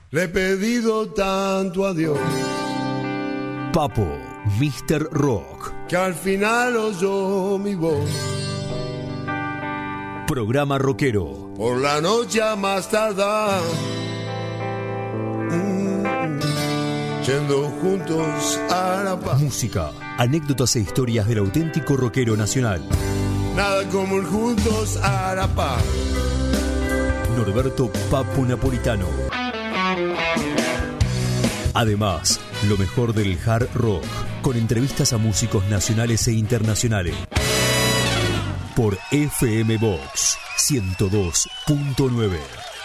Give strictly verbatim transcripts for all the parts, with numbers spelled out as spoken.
Le he pedido tanto a Dios. Papo, mister Rock. Que al final oyó mi voz. Programa rockero. Por la noche a más tardar. Mm, yendo juntos a la paz. Música, anécdotas e historias del auténtico rockero nacional. Nada como el juntos a la paz. Norberto Papo Napolitano. Además, lo mejor del hard rock, con entrevistas a músicos nacionales e internacionales. Por F M Box ciento dos punto nueve.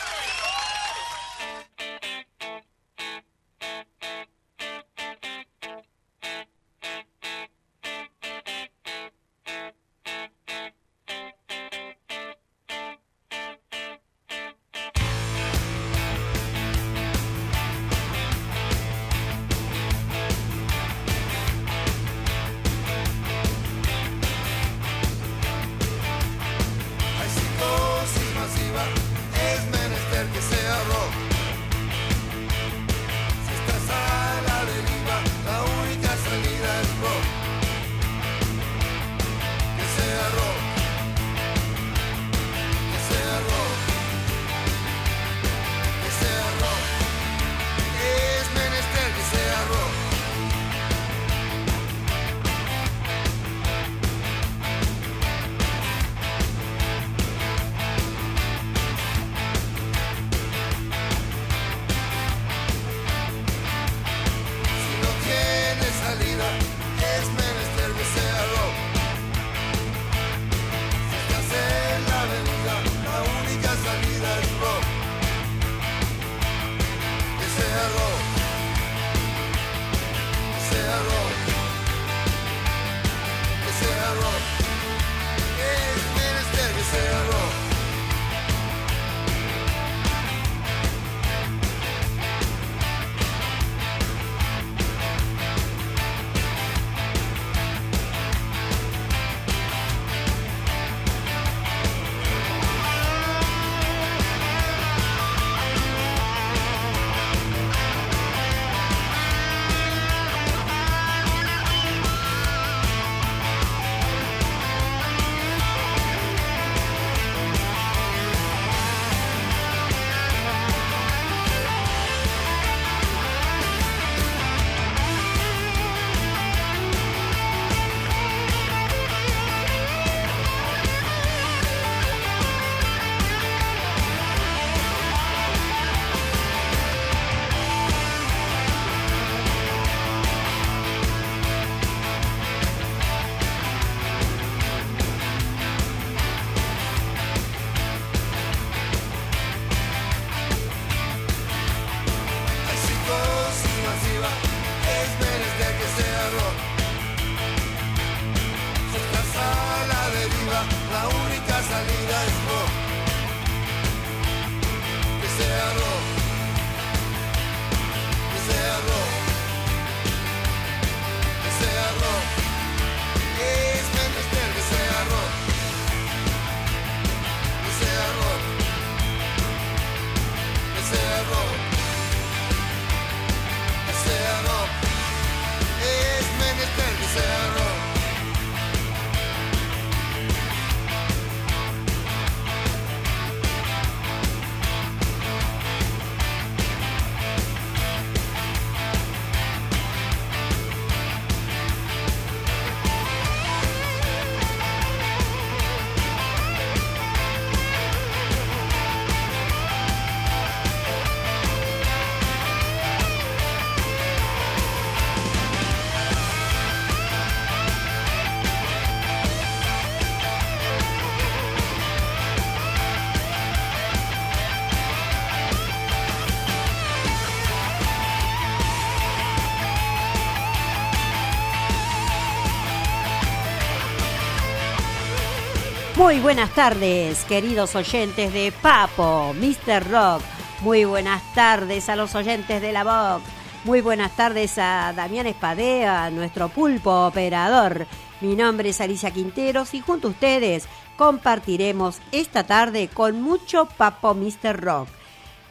Muy buenas tardes, queridos oyentes de Papo, mister Rock. Muy buenas tardes a los oyentes de la Vox. Muy buenas tardes a Damián Espadea, nuestro pulpo operador. Mi nombre es Alicia Quinteros y junto a ustedes compartiremos esta tarde con mucho Papo mister Rock.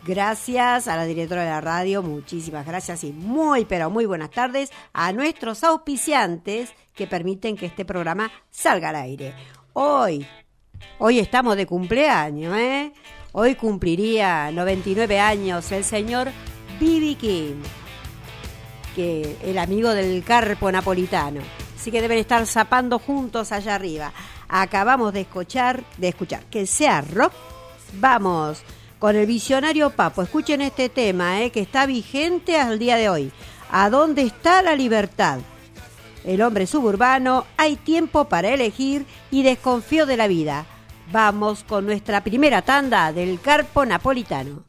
Gracias a la directora de la radio, muchísimas gracias y muy, pero muy buenas tardes a nuestros auspiciantes que permiten que este programa salga al aire. Hoy, hoy estamos de cumpleaños, ¿eh? Hoy cumpliría noventa y nueve años el señor B B King, que el amigo del Carpo Napolitano. Así que deben estar zapando juntos allá arriba. Acabamos de escuchar, de escuchar que sea rock. Vamos con el visionario Papo. Escuchen este tema, eh, que está vigente al día de hoy. ¿A dónde está la libertad? El hombre suburbano, hay tiempo para elegir y desconfío de la vida. Vamos con nuestra primera tanda del Carpo Napolitano.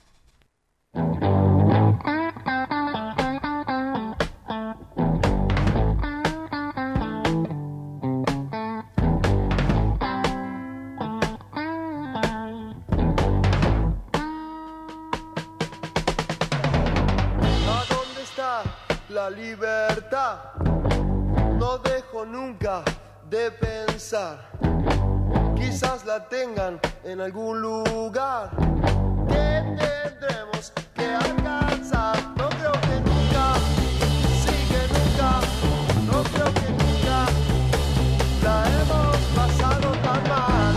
La libertad, no dejo nunca de pensar, quizás la tengan en algún lugar, que tendremos que alcanzar, no creo que nunca, sí que nunca, no creo que nunca, la hemos pasado tan mal.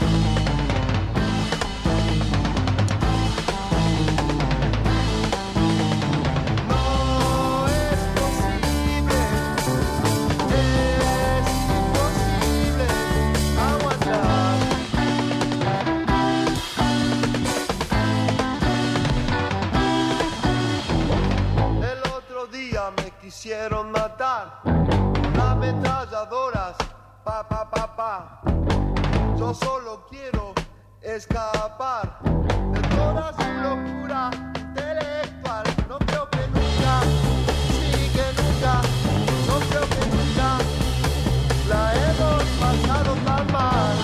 Quisieron matar con ametralladoras, pa, pa, pa, pa. Yo solo quiero escapar de toda su locura intelectual. No creo que nunca, sí que nunca, no creo que nunca la hemos pasado tan mal.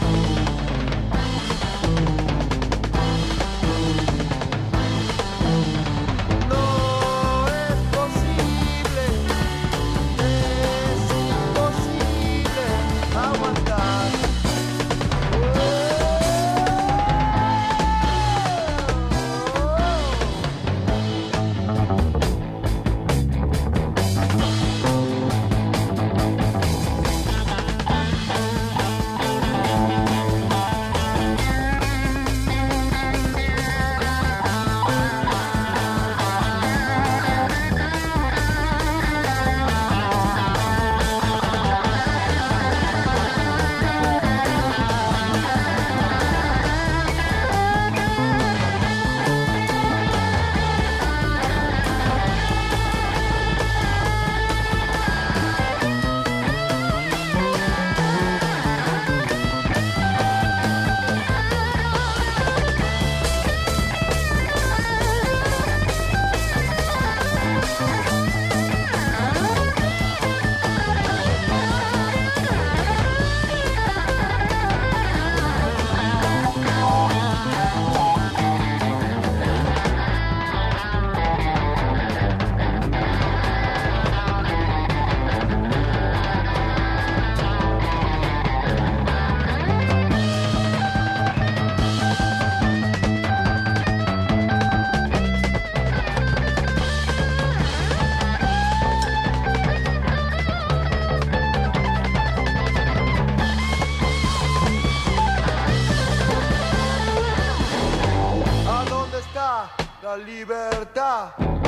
La libertad,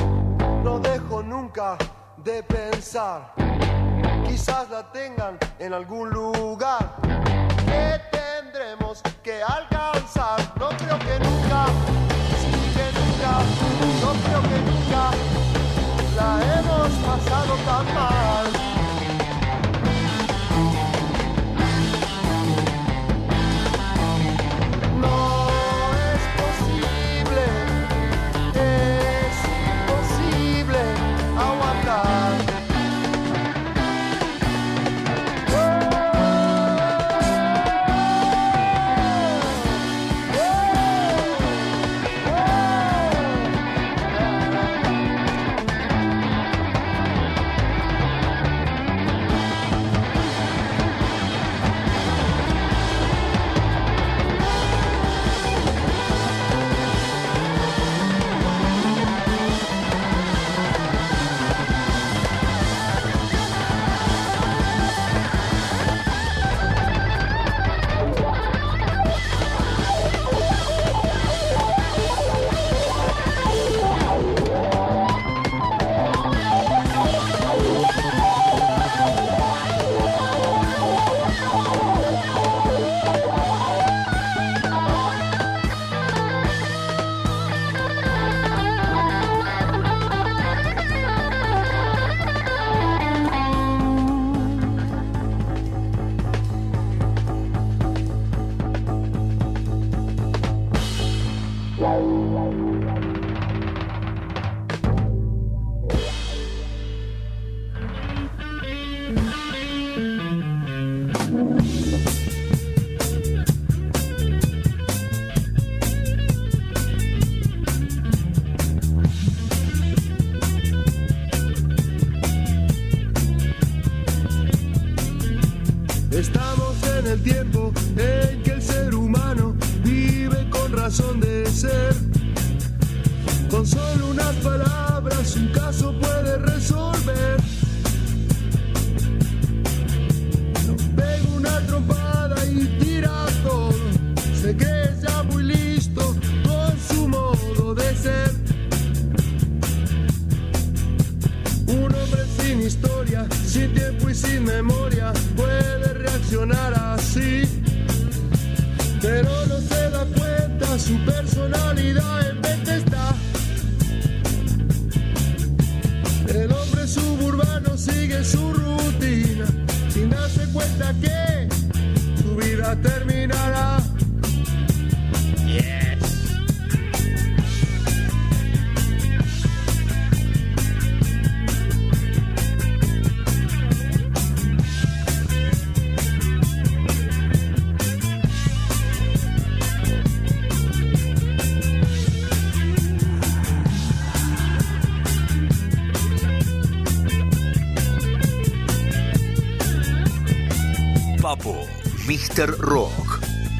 no dejo nunca de pensar, quizás la tengan en algún lugar, que tendremos que alcanzar, no creo que nunca, sí que nunca, no creo que nunca la hemos pasado tan mal. sin memoria puede reaccionar así, pero no se da cuenta, su personalidad en mente está. El hombre suburbano sigue su rutina, sin darse cuenta que su vida terminará. Papo, míster Rock.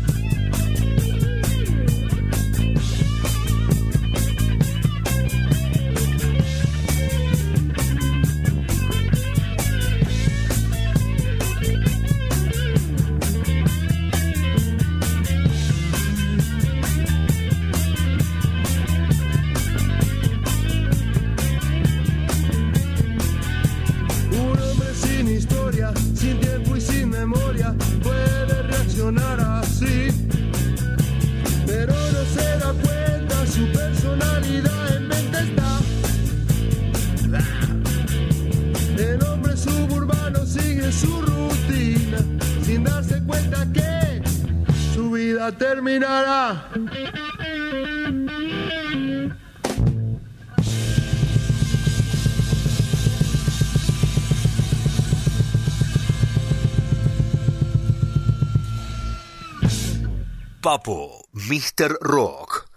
Un hombre sin historia, sin tiempo y sin memoria puede reaccionar así, pero no se da cuenta, su personalidad en mente está. El hombre suburbano sigue su rutina, sin darse cuenta que su vida terminará. Papo, míster Rock.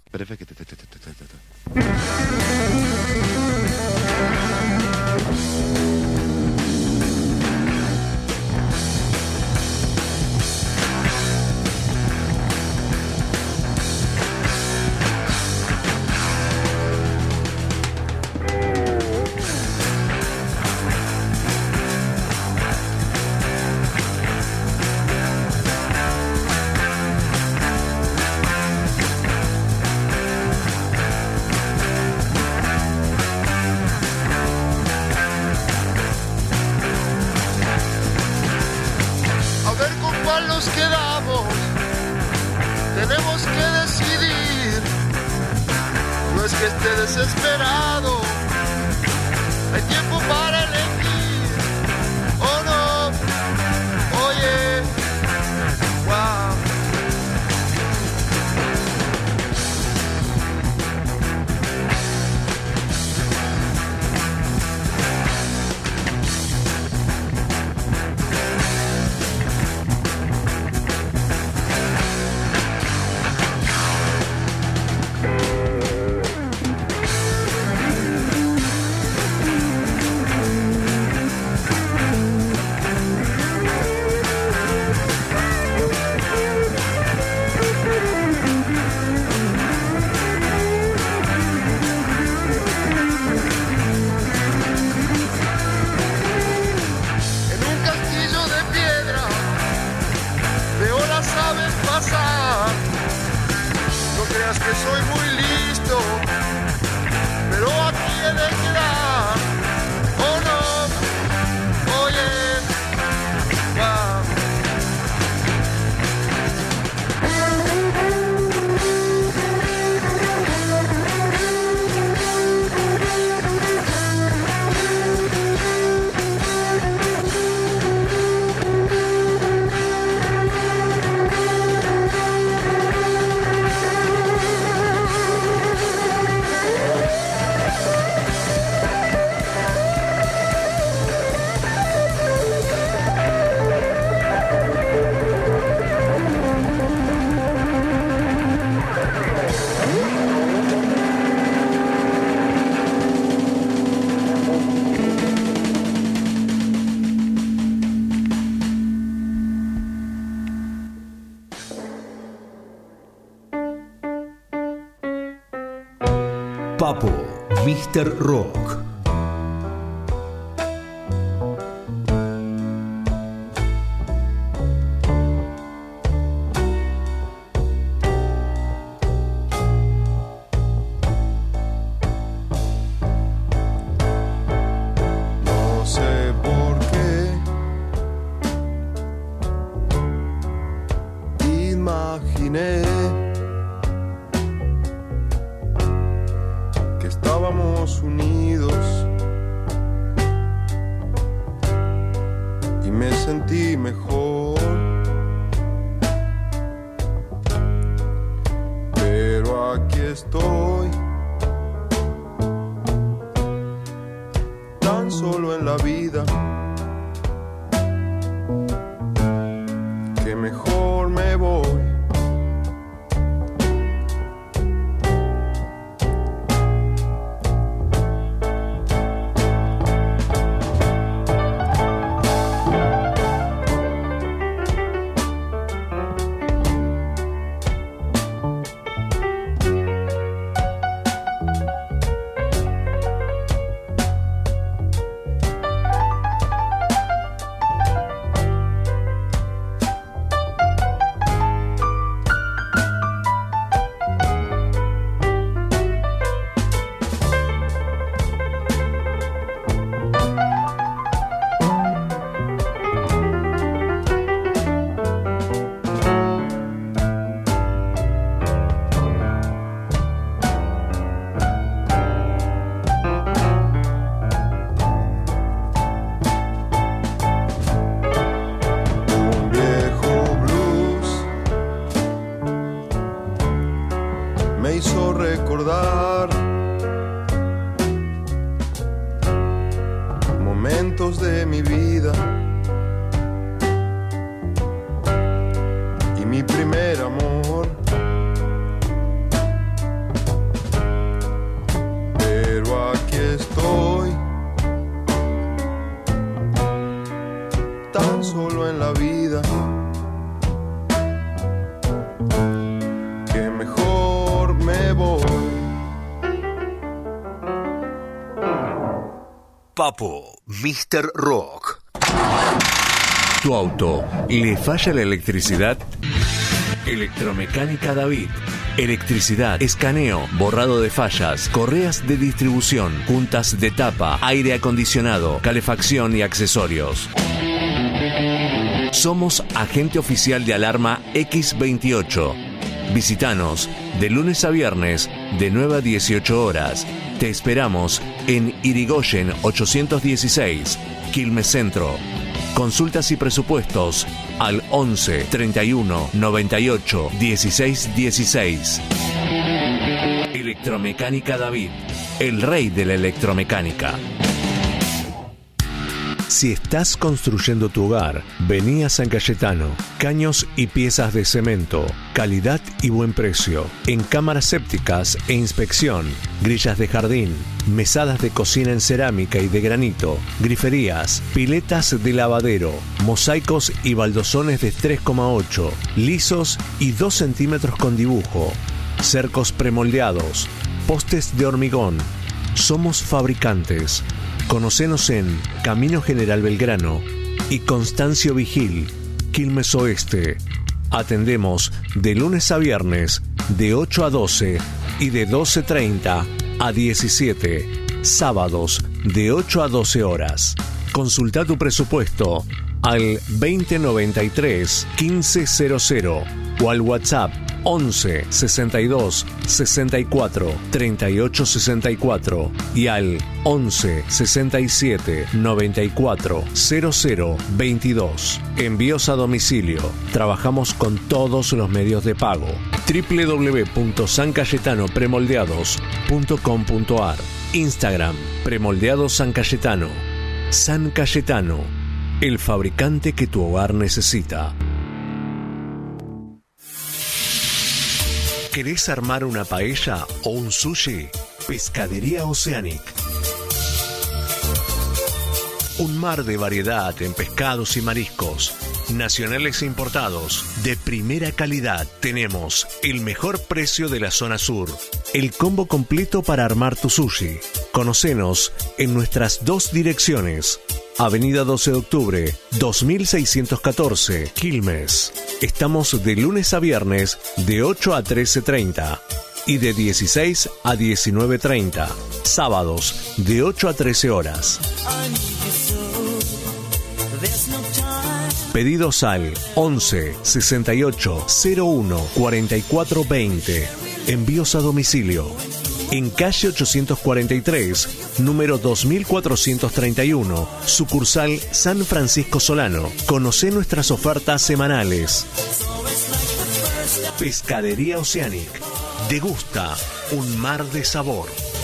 A ver con cuál nos quedamos, tenemos que decidir. No es que esté desesperado, hay tiempo para elegir. Oh no, oye, wow. En un castillo de piedra veo las aves pasar. No creas que soy muy listo, pero aquí he de quedar. Oh no, oye, wow. Papo, míster Rock. No sé por qué estábamos unidos y me sentí mejor. Pero aquí estoy, tan solo en la vida, que mejor me voy. Papo, míster Rock. ¿Tu auto le falla la electricidad? Electromecánica David. Electricidad, escaneo, borrado de fallas, correas de distribución, juntas de tapa, aire acondicionado, calefacción y accesorios. Somos agente oficial de alarma equis veintiocho. Visítanos de lunes a viernes de nueve a dieciocho horas. Te esperamos en Irigoyen ochocientos dieciséis, Quilmes Centro. Consultas y presupuestos al once, treinta y uno, noventa y ocho, dieciséis dieciséis. Electromecánica David, el rey de la electromecánica. Si estás construyendo tu hogar, vení a San Cayetano. Caños y piezas de cemento, calidad y buen precio. En cámaras sépticas e inspección, grillas de jardín, mesadas de cocina en cerámica y de granito, griferías, piletas de lavadero, mosaicos y baldosones de tres coma ocho, lisos y dos centímetros con dibujo, cercos premoldeados, postes de hormigón. Somos fabricantes. Conocenos en Camino General Belgrano y Constancio Vigil, Quilmes Oeste. Atendemos de lunes a viernes de ocho a doce y de doce treinta a diecisiete. Sábados de ocho a doce horas. Consulta tu presupuesto al veinte noventa y tres, quince cero cero o al WhatsApp once, sesenta y dos, sesenta y cuatro, treinta y ocho sesenta y cuatro y al once, sesenta y siete, noventa y cuatro, cero cero veintidós. Envíos a domicilio. Trabajamos con todos los medios de pago. doble u doble u doble u punto san cayetano premoldeados punto com punto a r. Instagram, Premoldeados San Cayetano. San Cayetano, el fabricante que tu hogar necesita. ¿Querés armar una paella o un sushi? Pescadería Oceanic. Un mar de variedad en pescados y mariscos, nacionales e importados, de primera calidad. Tenemos el mejor precio de la zona sur. El combo completo para armar tu sushi. Conocenos en nuestras dos direcciones. Avenida doce de octubre, dos mil seiscientos catorce, Quilmes. Estamos de lunes a viernes de ocho a trece treinta y de dieciséis a diecinueve treinta. Sábados de ocho a trece horas. Pedidos al once, sesenta y ocho, cero uno, cuarenta y cuatro veinte. Envíos a domicilio. en calle ochocientos cuarenta y tres, número dos mil cuatrocientos treinta y uno, sucursal San Francisco Solano. Conoce nuestras ofertas semanales. Pescadería Oceanic. Degusta un mar de sabor.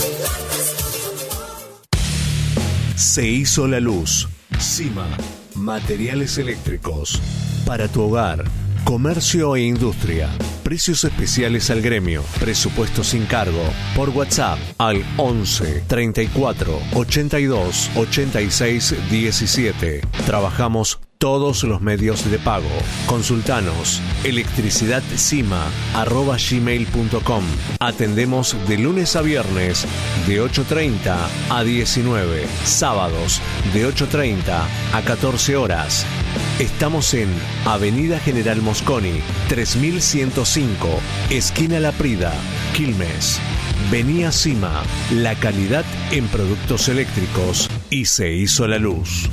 Se hizo la luz. Cima. Materiales eléctricos. Para tu hogar, comercio e industria. Precios especiales al gremio. Presupuesto sin cargo. Por WhatsApp al once, treinta y cuatro, ochenta y dos, ochenta y seis, diecisiete. Trabajamos todos los medios de pago. Consultanos electricidadcima arroba gmail punto com. Atendemos de lunes a viernes de ocho treinta a diecinueve, sábados de ocho treinta a catorce horas. Estamos en Avenida General Mosconi, tres mil ciento cinco, esquina La Prida, Quilmes. Vení a Cima, la calidad en productos eléctricos, y se hizo la luz.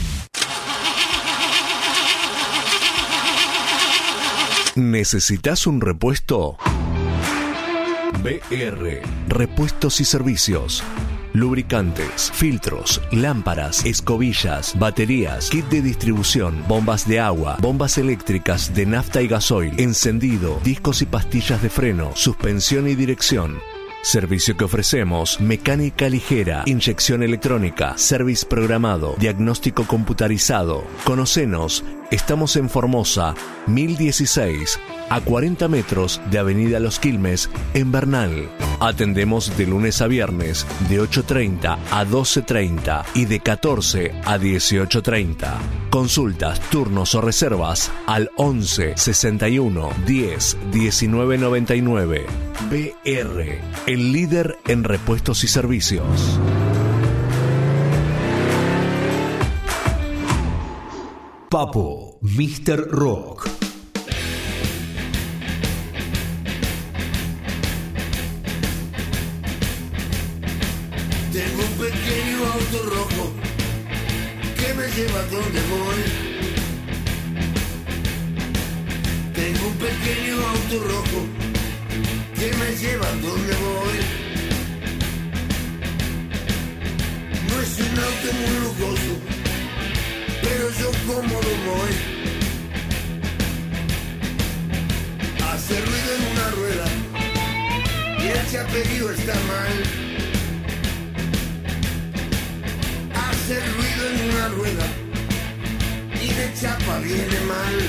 ¿Necesitas un repuesto? B R, Repuestos y Servicios. Lubricantes, filtros, lámparas, escobillas, baterías, kit de distribución, bombas de agua, bombas eléctricas de nafta y gasoil, encendido, discos y pastillas de freno, suspensión y dirección. Servicio que ofrecemos: mecánica ligera, inyección electrónica, service programado, diagnóstico computarizado. Conocenos, estamos en Formosa, mil dieciséis, a cuarenta metros de Avenida Los Quilmes, en Bernal. Atendemos de lunes a viernes, de ocho treinta a doce treinta y de catorce a dieciocho treinta. Consultas, turnos o reservas al once, sesenta y uno, diez, diecinueve noventa y nueve. B R, el líder en repuestos y servicios. Papo, míster Rock. Tengo un pequeño auto rojo que me lleva donde voy. Tengo un pequeño auto rojo que me lleva donde voy. No es un auto muy lujoso, pero yo cómodo voy. Hace ruido en una rueda y el chaperío está mal. Hace ruido en una rueda y de chapa viene mal.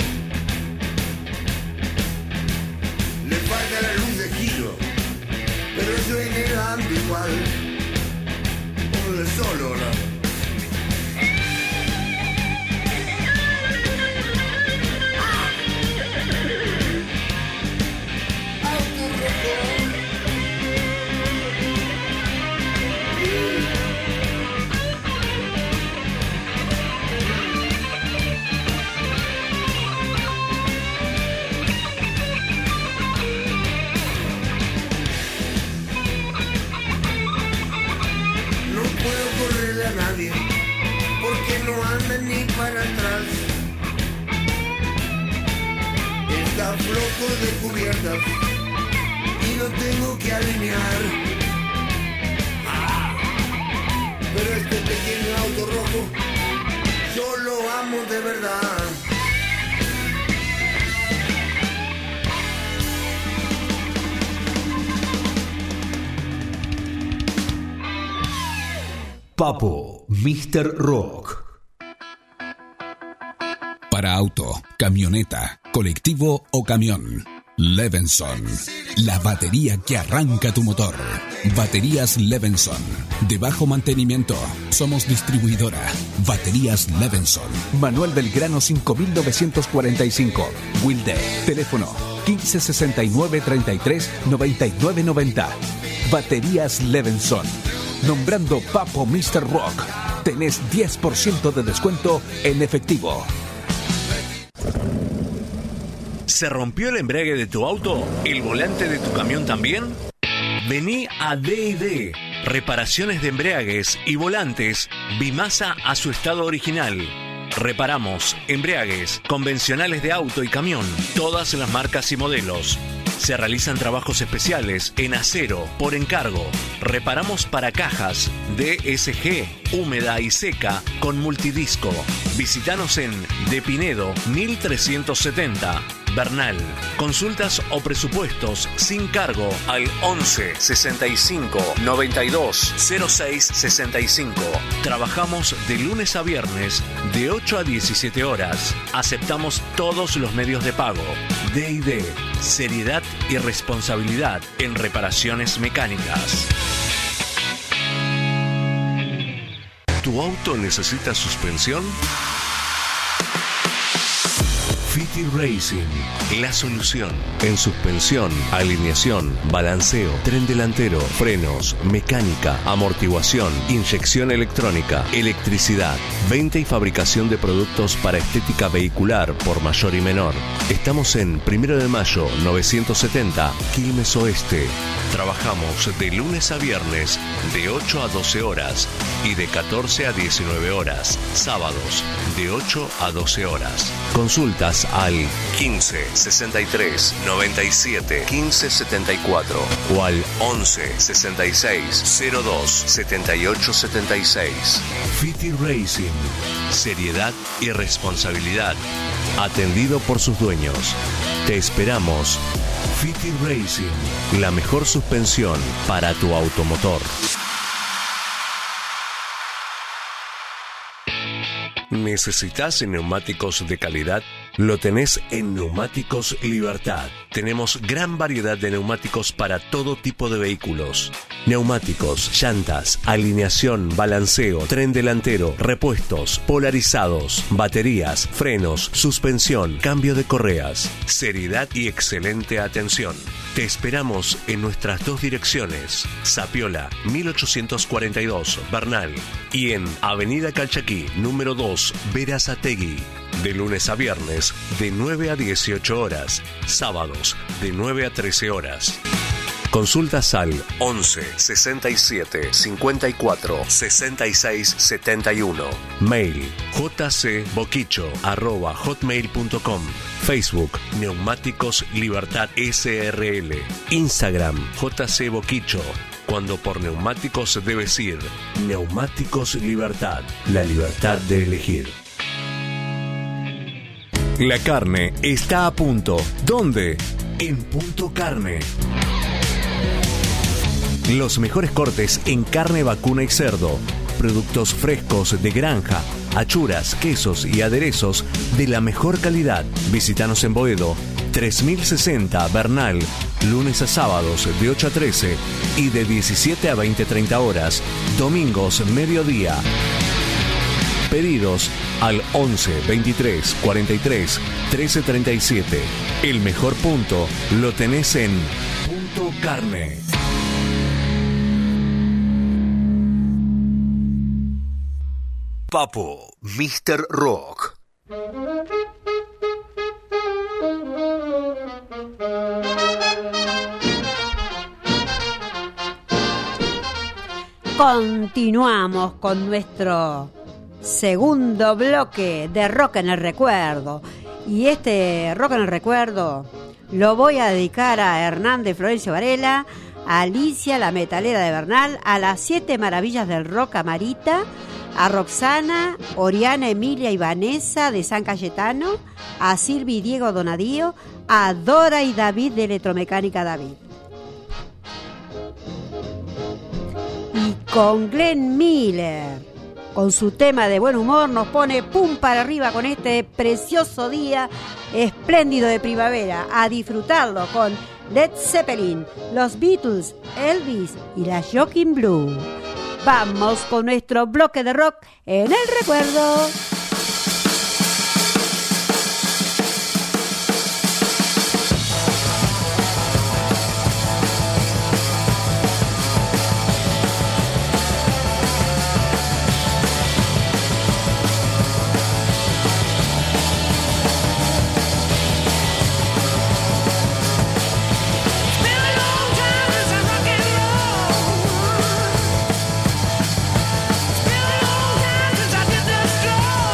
Le falta la luz de giro, pero yo en él ando igual. Como de solo, ¿no? Porque no anda ni para atrás. Está flojo de cubiertas y lo tengo que alinear. Ah, pero este pequeño auto rojo yo lo amo de verdad. Papo, míster Rock. Para auto, camioneta, colectivo o camión, Levenson. La batería que arranca tu motor. Baterías Levenson. De bajo mantenimiento. Somos distribuidora. Baterías Levenson. Manuel Belgrano cinco mil novecientos cuarenta y cinco. Wilde. Teléfono quince sesenta y nueve treinta y tres noventa y nueve noventa. Baterías Levenson. Nombrando Papo míster Rock, tenés diez por ciento de descuento en efectivo. ¿Se rompió el embrague de tu auto? ¿El volante de tu camión también? Vení a D y D, reparaciones de embragues y volantes, Bimasa a su estado original. Reparamos embragues convencionales de auto y camión, todas las marcas y modelos. Se realizan trabajos especiales en acero por encargo. Reparamos para cajas D S G, húmeda y seca con multidisco. Visítanos en De Pinedo mil trescientos setenta, Bernal. Consultas o presupuestos sin cargo al once sesenta y cinco noventa y dos cero seis sesenta y cinco. Trabajamos de lunes a viernes de ocho a diecisiete horas. Aceptamos todos los medios de pago. D y D, seriedad y responsabilidad en reparaciones mecánicas. ¿Tu auto necesita suspensión? Fiti Racing, la solución en suspensión, alineación, balanceo, tren delantero, frenos, mecánica, amortiguación, inyección electrónica, electricidad, venta y fabricación de productos para estética vehicular por mayor y menor. Estamos en Primero de Mayo novecientos setenta, Quilmes Oeste. Trabajamos de lunes a viernes de ocho a doce horas y de catorce a diecinueve horas. Sábados de ocho a doce horas. Consultas al quince sesenta y tres noventa y siete quince setenta y cuatro o al once sesenta y seis cero dos setenta y ocho setenta y seis. Fiti Racing, seriedad y responsabilidad. Atendido por sus dueños. Te esperamos. Fiti Racing, la mejor suspensión para tu automotor. ¿Necesitas neumáticos de calidad? Lo tenés en Neumáticos Libertad. Tenemos gran variedad de neumáticos para todo tipo de vehículos. Neumáticos, llantas, alineación, balanceo, tren delantero, repuestos, polarizados, baterías, frenos, suspensión, cambio de correas. Seriedad y excelente atención. Te esperamos en nuestras dos direcciones, Zapiola mil ochocientos cuarenta y dos, Bernal, y en Avenida Calchaquí, número dos, Berazategui. De lunes a viernes, de nueve a dieciocho horas. Sábados, de nueve a trece horas. Consultas al once sesenta y siete cincuenta y cuatro sesenta y seis setenta y uno. Mail jcboquicho arroba hotmail punto com. Facebook Neumáticos Libertad S R L. Instagram jcboquicho. Cuando por neumáticos debes ir. Neumáticos Libertad. La libertad de elegir. La carne está a punto. ¿Dónde? En Punto Carne. Los mejores cortes en carne vacuna y cerdo. Productos frescos de granja, achuras, quesos y aderezos de la mejor calidad. Visítanos en Boedo, tres mil sesenta Bernal, lunes a sábados de ocho a trece y de diecisiete a veinte treinta horas, domingos mediodía. Pedidos al once veintitrés cuarenta y tres trece treinta y siete. El mejor punto lo tenés en Punto Carne. Papo, míster Rock. Continuamos con nuestro segundo bloque de Rock en el Recuerdo. Y este Rock en el Recuerdo lo voy a dedicar a Hernández Florencio Varela, a Alicia, la metalera de Bernal, a las siete maravillas del rock, a Marita, a Roxana, Oriana, Emilia y Vanessa de San Cayetano, a Silvi y Diego Donadío, a Dora y David de Electromecánica David. Y con Glenn Miller, con su tema de buen humor, nos pone pum para arriba con este precioso día espléndido de primavera. A disfrutarlo con Led Zeppelin, los Beatles, Elvis y la Joaquin Blue. Vamos con nuestro bloque de rock en el recuerdo. Strong.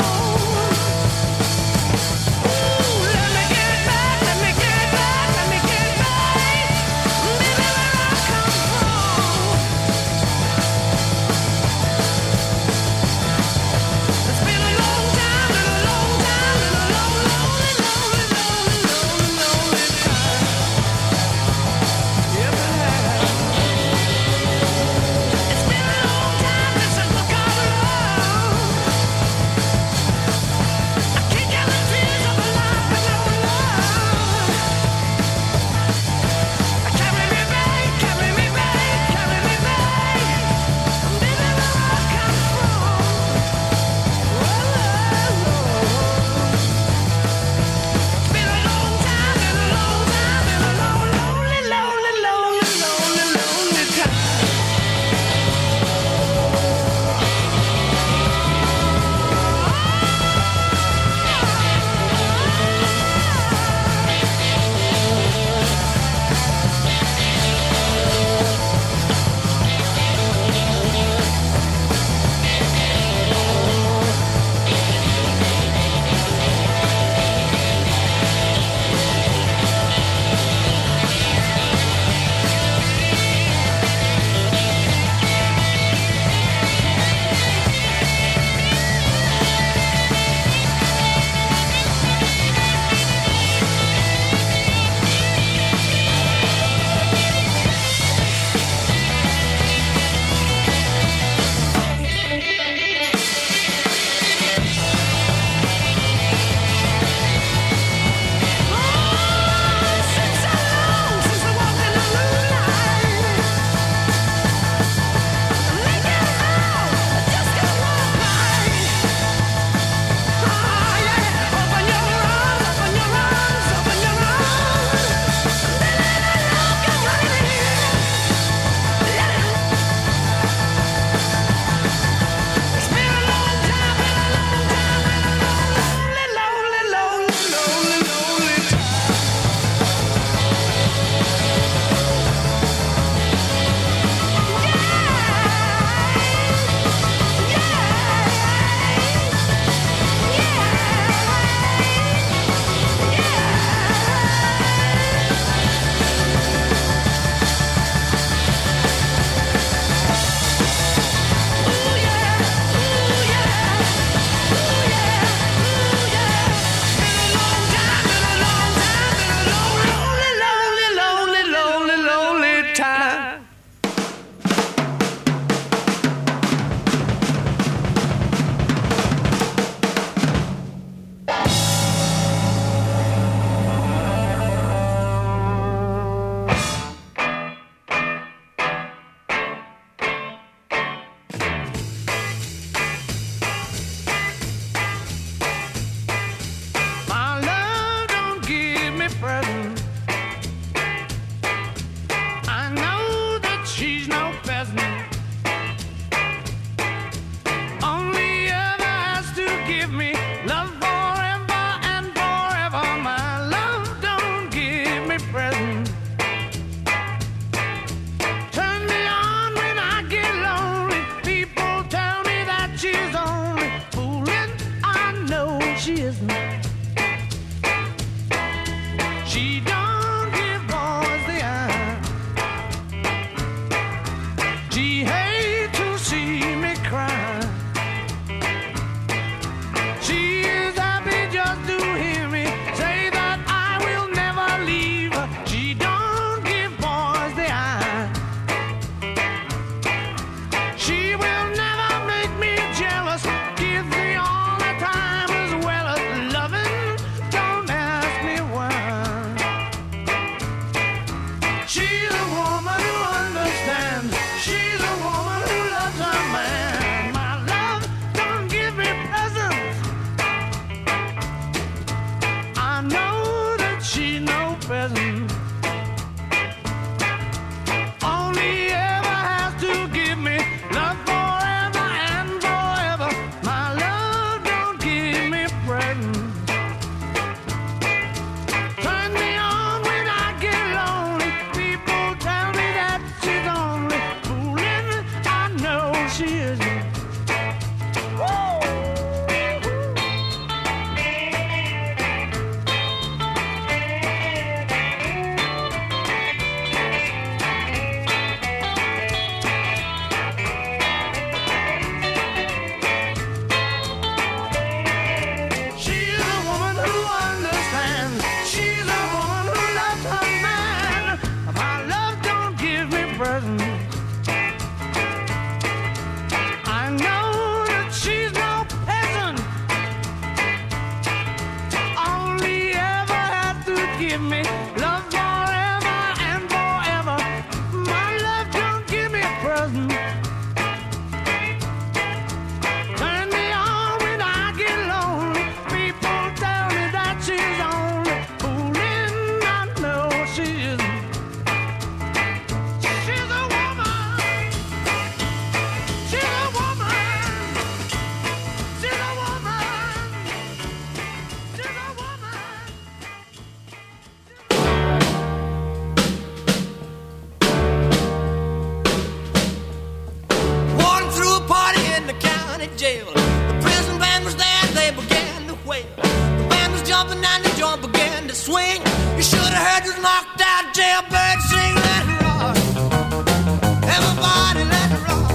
county jail. The prison band was there, they began to wail. The band was jumping and the joint began to swing. You should have heard this knocked out jailbird sing. Let it rock, everybody let it rock.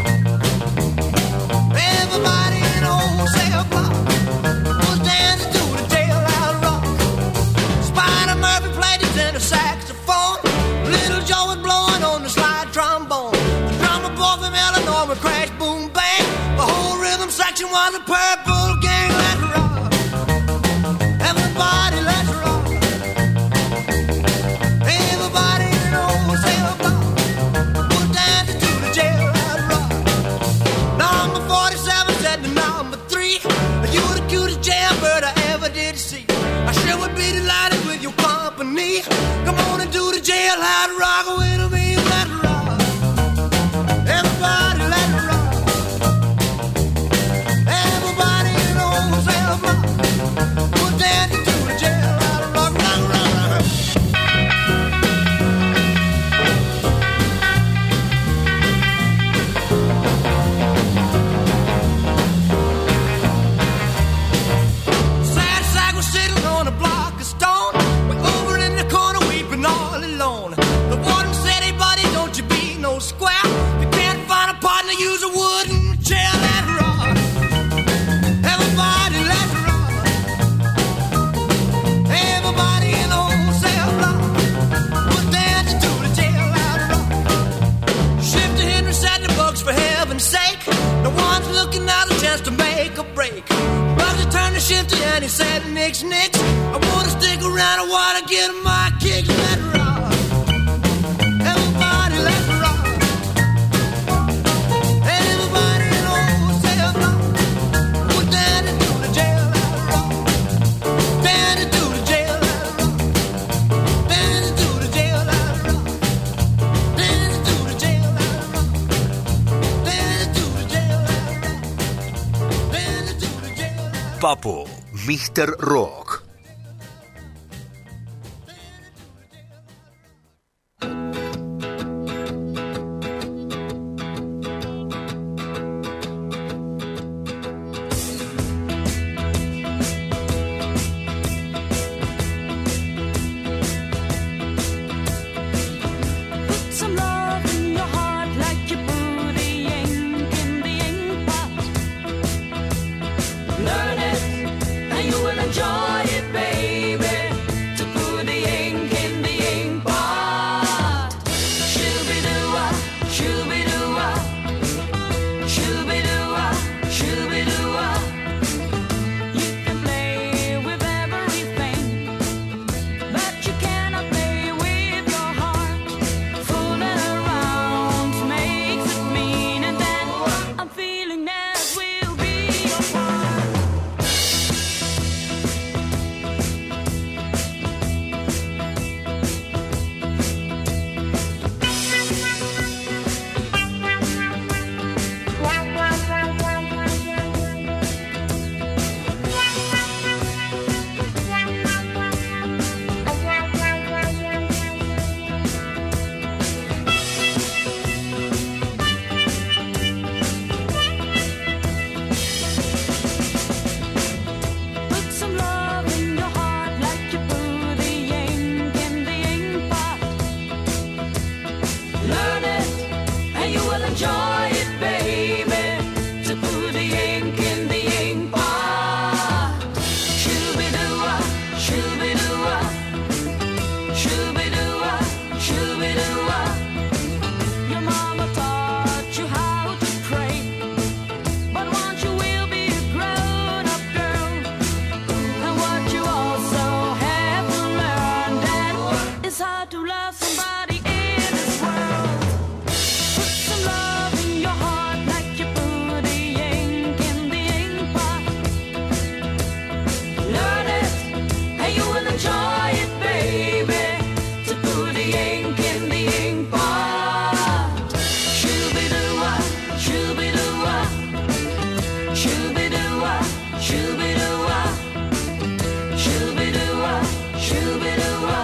Everybody in the whole cell block was dancing to the jailhouse rock. Spider Murphy played his tenor saxophone. Little Joe was blowing on the slide trombone. The drummer boy from Illinois would crash, boom, bang. The whole rhythm section was a Purple Gang. Let's rock, everybody, let's rock. Everybody in the whole cell block was dancing to the jailhouse rock. Number forty-seven said to number three, you the cutest jailbird I ever did see. I sure would be delighted with your company. Come on and do the jailhouse rock with me. Let's rock, everybody, let's rock. Everybody in the whole cell block was dancing to the jailhouse rock, rock, rock, rock. Sad sack was sitting on a block of stone. Way over in the corner weeping all alone. The warden said, hey buddy, don't you be no square. You can't find a partner, use a wooden chair. Let's rock, everybody, let's rock. Everybody in the whole cell block was dancing to the jailhouse rock. Shifter Henry said the books for heaven's sake. No one's looking out a chance to make a break. Bugsy turned to Shifter and he said, nix, nix. I wanna stick around, I wanna get my kicks. Let's rock, everybody, let's rock. Everybody in the whole cell block was dancing to the jailhouse rock. Dancing to the jailhouse rock. Dancing to the jailhouse rock. Dancing to the jailhouse rock. Dancing to the jailhouse rock. Dancing to the jailhouse rock. Papo, mister Rock. Put some love in your heart like you put the ink in the ink pot. Learn it and you will enjoy it, baby. To put the ink in the ink pot. Shooby-doo-wah, shooby-doo-wah. Shooby-doo-wah, shooby-doo-wah. You can play with everything, but you cannot play with your heart. Fooling around makes it mean, and then I'm feeling that will be your part. Put some love in your heart like you put the ink in the ink pot. Learn it and you will enjoy it, baby. To put the ink in the ink pot. Shooby-doo-wah, shooby-doo-wah. Shooby-doo-wah, shooby-doo-wah. Your mama taught you how to pray, but once you will be a grown-up girl. And what you also have to learn, that it's hard to love somebody in this world. Put some love in your heart like you put the ink in the ink pot. Learn it and you will enjoy it, baby. To put the ink in the ink pot. Shooby-doo-wah, shooby-doo-wah. Shooby-doo-wah, shooby-doo-wah. Shooby-doo-wah, shooby-doo-wah.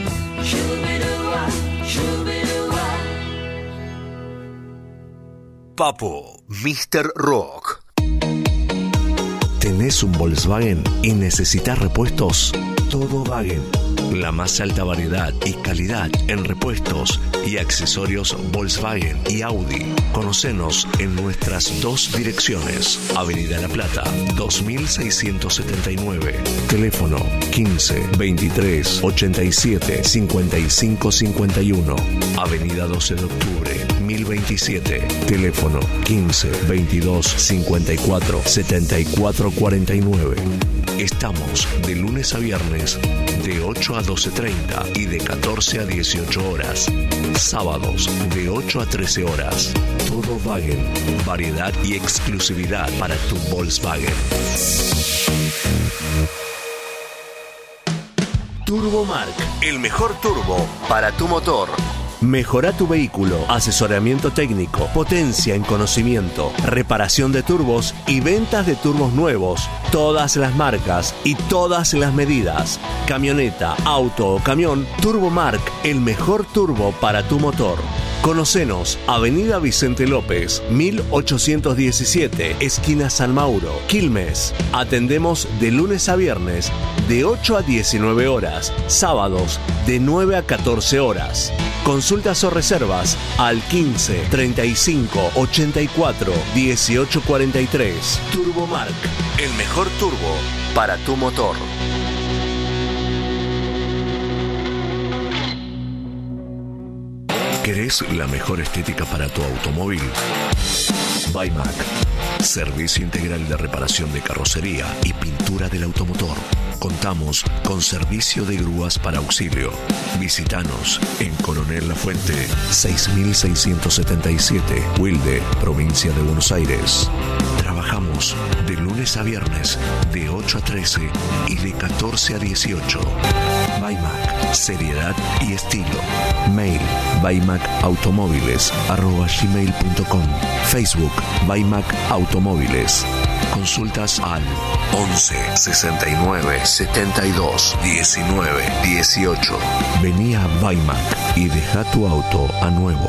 Shooby-doo-wah, shooby-doo-wah. Papo, míster Rock. ¿Tenés un Volkswagen y necesitas repuestos? Todo Wagen. La más alta variedad y calidad en repuestos y accesorios Volkswagen y Audi. Conocenos en nuestras dos direcciones. Avenida La Plata, dos mil seiscientos setenta y nueve. Teléfono quince, veintitrés, ochenta y siete, cincuenta y cinco cincuenta y uno. Avenida doce de octubre, mil veintisiete. Teléfono quince, veintidós, cincuenta y cuatro, setenta y cuatro cuarenta y nueve. Estamos de lunes a viernes de ocho a doce treinta y de catorce a dieciocho horas. Sábados de ocho a trece horas. Todo Wagen. Variedad y exclusividad para tu Volkswagen. Turbomark. El mejor turbo para tu motor. Mejora tu vehículo, asesoramiento técnico, potencia en conocimiento, reparación de turbos y ventas de turbos nuevos, todas las marcas y todas las medidas. Camioneta, auto o camión, Turbomark, el mejor turbo para tu motor. Conocenos, Avenida Vicente López, mil ochocientos diecisiete, esquina San Mauro, Quilmes. Atendemos de lunes a viernes, de ocho a diecinueve horas, sábados de nueve a catorce horas. Consultas o reservas al quince, treinta y cinco, ochenta y cuatro, dieciocho cuarenta y tres. Turbomark, el mejor turbo para tu motor. ¿Querés la mejor estética para tu automóvil? Baimac. Servicio integral de reparación de carrocería y pintura del automotor. Contamos con servicio de grúas para auxilio. Visítanos en Coronel Lafuente, seis mil seiscientos setenta y siete, Wilde, provincia de Buenos Aires. Trabajamos de lunes a viernes de ocho a trece y de catorce a dieciocho. Baimac, seriedad y estilo. Mail baimacautomóviles arroba gmail punto com. Facebook Baimac Automóviles. Consultas al once, sesenta y nueve, setenta y dos, diecinueve, dieciocho. Vení a Baimac y deja tu auto a nuevo.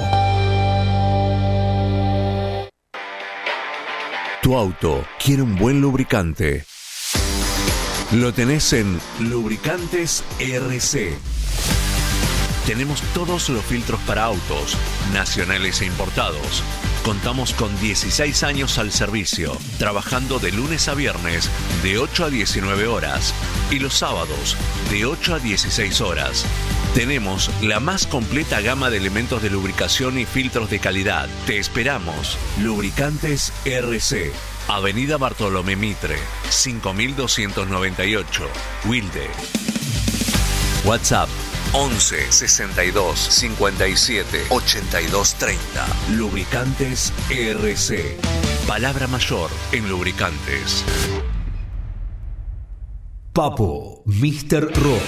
Tu auto quiere un buen lubricante. Lo tenés en Lubricantes R C. Tenemos todos los filtros para autos, nacionales e importados. Contamos con dieciséis años al servicio, trabajando de lunes a viernes de ocho a diecinueve horas y los sábados de ocho a dieciséis horas. Tenemos la más completa gama de elementos de lubricación y filtros de calidad. Te esperamos. Lubricantes R C. Avenida Bartolomé Mitre, cinco mil doscientos noventa y ocho, Wilde. WhatsApp once, sesenta y dos, cincuenta y siete, ochenta y dos treinta. Lubricantes R C. Palabra mayor en lubricantes. Papo, míster Rock.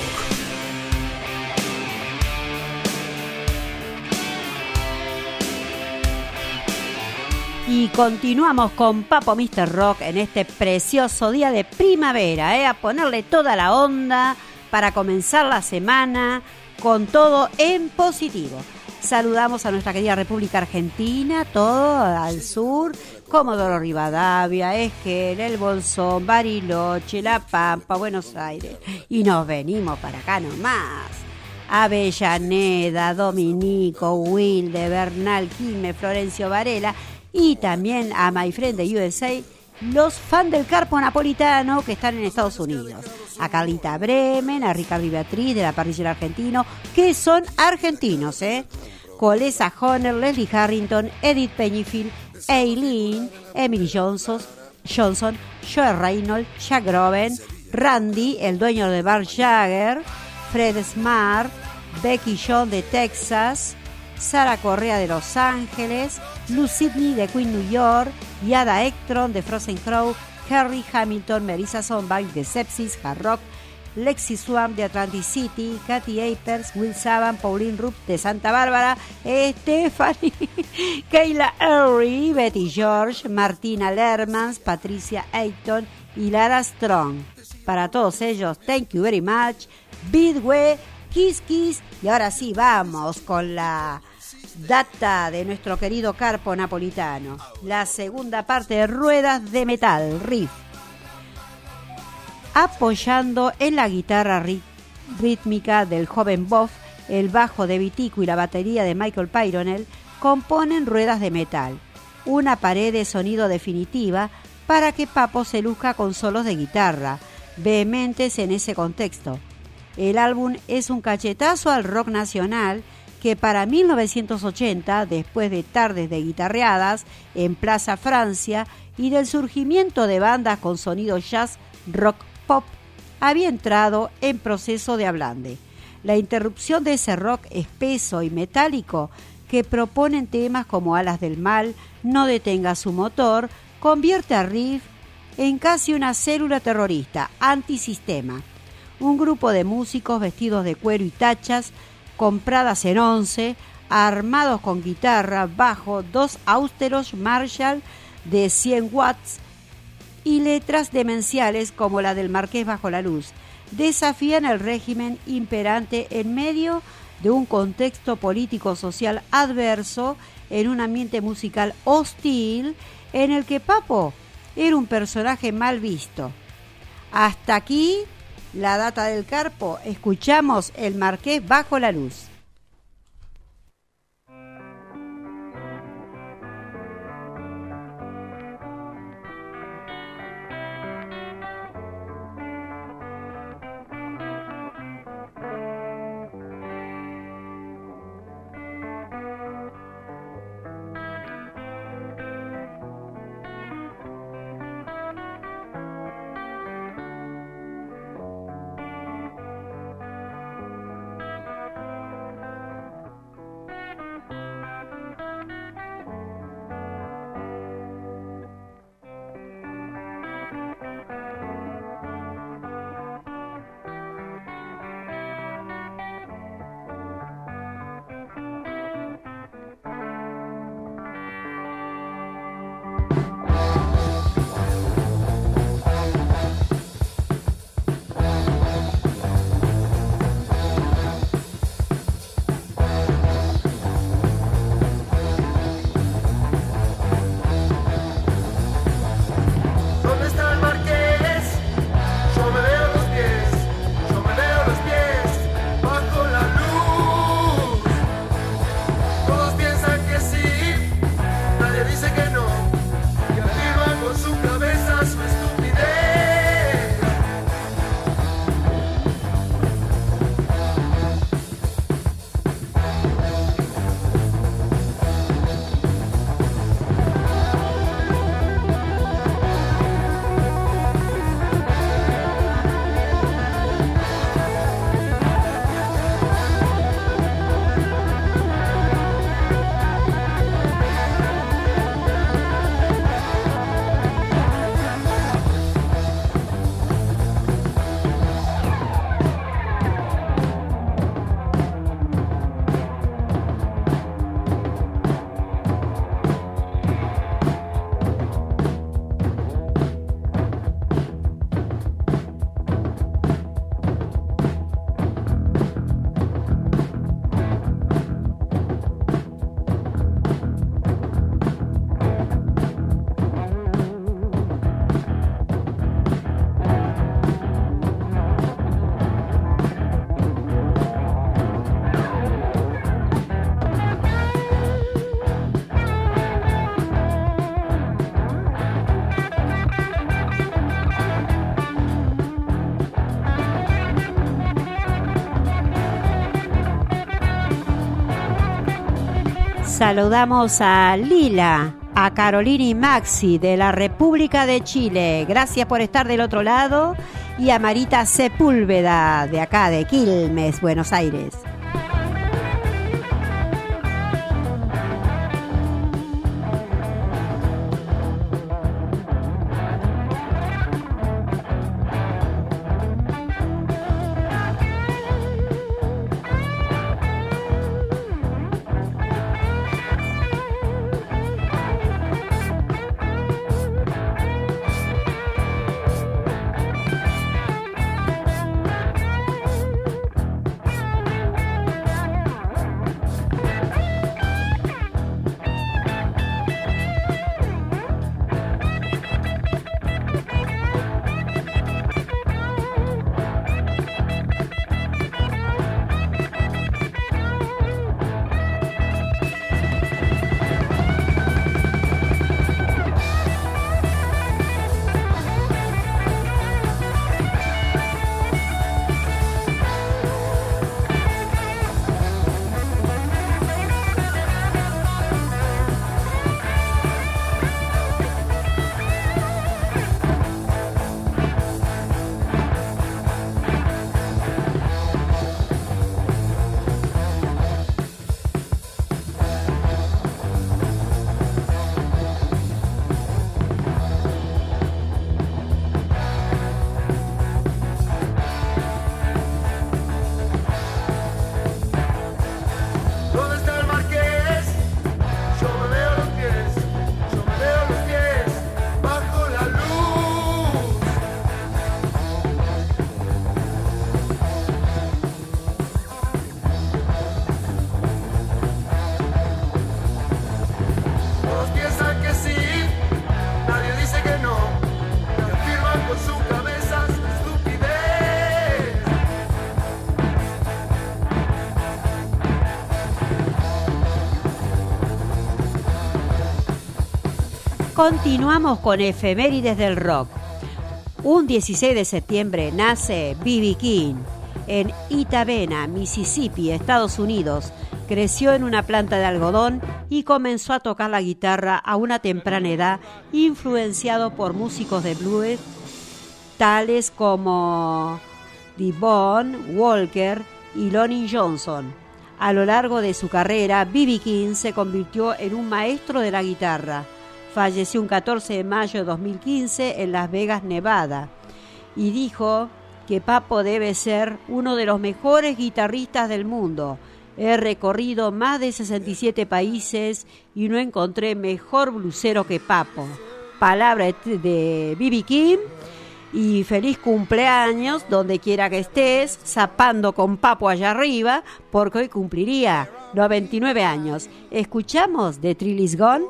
Y continuamos con Papo míster Rock en este precioso día de primavera, ¿eh? A ponerle toda la onda para comenzar la semana con todo en positivo. Saludamos a nuestra querida República Argentina, todo al sur, Comodoro Rivadavia, Esquel, El Bolsón, Bariloche, La Pampa, Buenos Aires. Y nos venimos para acá nomás. Avellaneda, Dominico, Wilde, Bernal, Quilmes, Florencio Varela. Y también a My Friend de U S A, los fans del Carpo Napolitano que están en Estados Unidos. A Carlita Bremen, a Ricardo y Beatriz de la Parrillera Argentino, que son argentinos, ¿eh? Colesa Honor, Leslie Harrington, Edith Peñifield, Eileen, Emily Johnson, Johnson, Joe Reynolds, Jack Groven, Randy, el dueño de Bar Jagger, Fred Smart, Becky John de Texas, Sara Correa de Los Ángeles, Lou Sidney de Queen New York, Yada Ekstrom de Frozen Crow, Harry Hamilton, Marisa Sonbach de Sepsis, Hard Rock, Lexi Swan de Atlantic City, Katy Apers, Will Saban, Pauline Rupp de Santa Bárbara, Stephanie, Kayla Erie, Betty George, Martina Lermans, Patricia Ayton y Lara Strong. Para todos ellos, thank you very much. Bidway, Kiss Kiss. Y ahora sí, vamos con la Data de nuestro querido Carpo Napolitano. La segunda parte de Ruedas de Metal, riff. Apoyando en la guitarra rí- rítmica del joven Boff, el bajo de Vitico y la batería de Michael Pyronel componen Ruedas de Metal, una pared de sonido definitiva para que Papo se luzca con solos de guitarra, vehementes en ese contexto. El álbum es un cachetazo al rock nacional que para mil novecientos ochenta, después de tardes de guitarreadas en Plaza Francia y del surgimiento de bandas con sonido jazz, rock, pop, había entrado en proceso de ablande. La interrupción de ese rock espeso y metálico que proponen temas como Alas del Mal, No detenga su motor, convierte a Riff en casi una célula terrorista, antisistema. Un grupo de músicos vestidos de cuero y tachas, compradas en once, armados con guitarra, bajo, dos austeros Marshall de cien watts y letras demenciales como la del Marqués Bajo la Luz, desafían el régimen imperante en medio de un contexto político-social adverso, en un ambiente musical hostil en el que Papo era un personaje mal visto. Hasta aquí la data del Carpo. Escuchamos el Marqués Bajo la Luz. Saludamos a Lila, a Carolina y Maxi de la República de Chile. Gracias por estar del otro lado. Y a Marita Sepúlveda de acá de Quilmes, Buenos Aires. Continuamos con efemérides del rock. Un dieciséis de septiembre nace B B King en Itabena, Mississippi, Estados Unidos. Creció en una planta de algodón y comenzó a tocar la guitarra a una temprana edad, influenciado por músicos de blues tales como Devon Walker y Lonnie Johnson. A lo largo de su carrera, B B King se convirtió en un maestro de la guitarra. Falleció un catorce de mayo de dos mil quince en Las Vegas, Nevada, y dijo que Papo debe ser uno de los mejores guitarristas del mundo. He recorrido más de sesenta y siete países y no encontré mejor blusero que Papo. Palabra de B B King. Y feliz cumpleaños donde quiera que estés, zapando con Papo allá arriba, porque hoy cumpliría noventa y nueve años. ¿Escuchamos The Thrill Is Gone?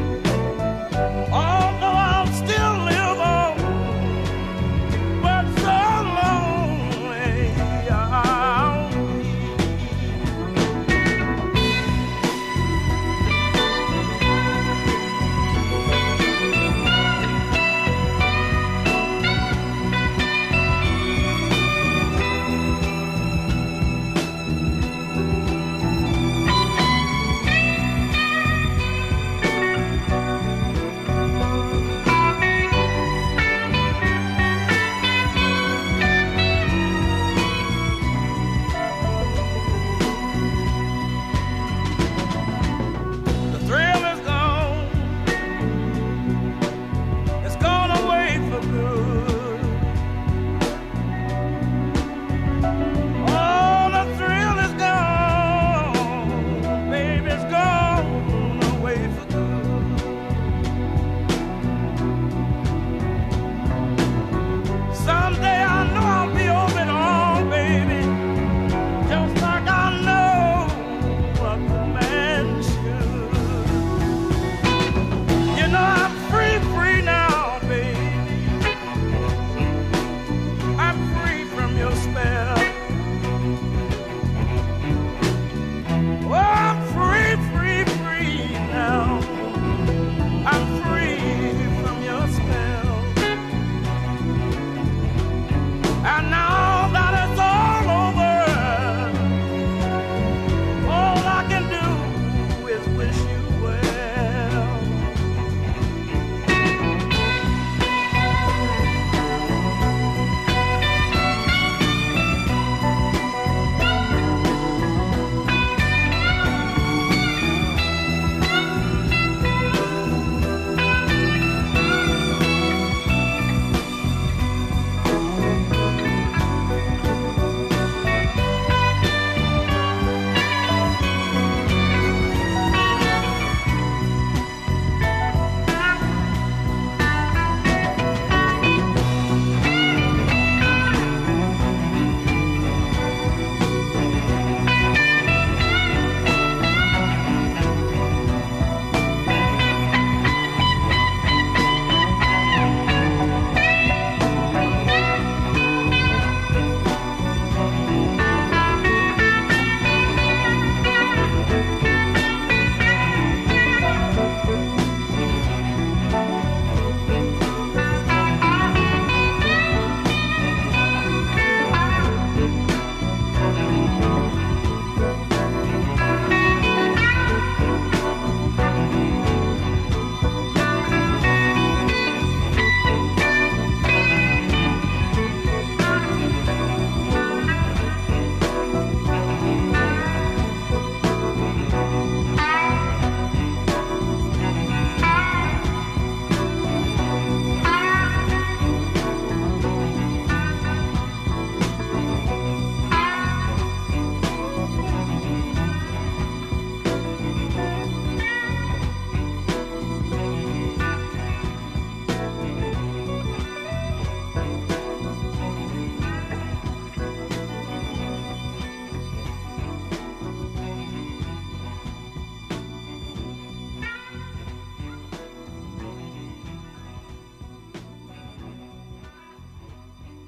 But so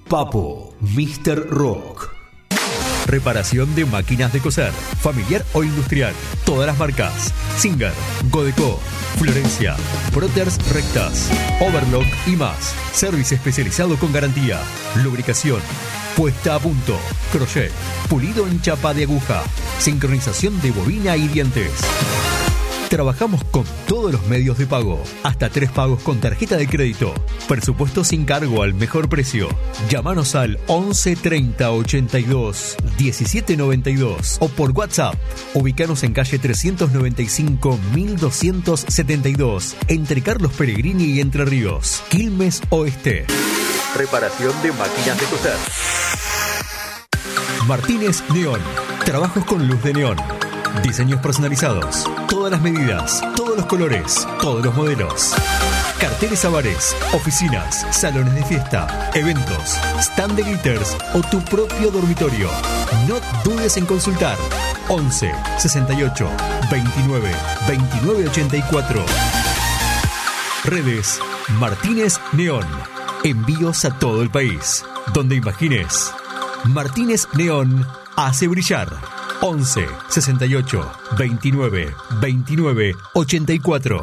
Papo, míster Rock. Reparación de máquinas de coser, familiar o industrial. Todas las marcas: Singer, Godeco, Florencia, Broters Rectas, Overlock y más. Servicio especializado con garantía. Lubricación, puesta a punto, crochet, pulido en chapa de aguja, sincronización de bobina y dientes. Trabajamos con todos los medios de pago, hasta tres pagos con tarjeta de crédito. Presupuesto sin cargo al mejor precio. Llámanos al once treinta ochenta y dos diecisiete noventa y dos o por WhatsApp. Ubícanos en calle trescientos noventa y cinco mil doscientos setenta y dos, entre Carlos Pellegrini y Entre Ríos, Quilmes Oeste. Reparación de máquinas de coser. Martínez Neón. Trabajos con luz de neón. Diseños personalizados. Todas las medidas, todos los colores, todos los modelos. Carteles a bares, oficinas, salones de fiesta, eventos, stand de glitters o tu propio dormitorio. No dudes en consultar. once sesenta y ocho veintinueve veintinueve ochenta y cuatro. Redes Martínez Neón. Envíos a todo el país. Donde imagines. Martínez Neón hace brillar. once sesenta y ocho veintinueve veintinueve ochenta y cuatro.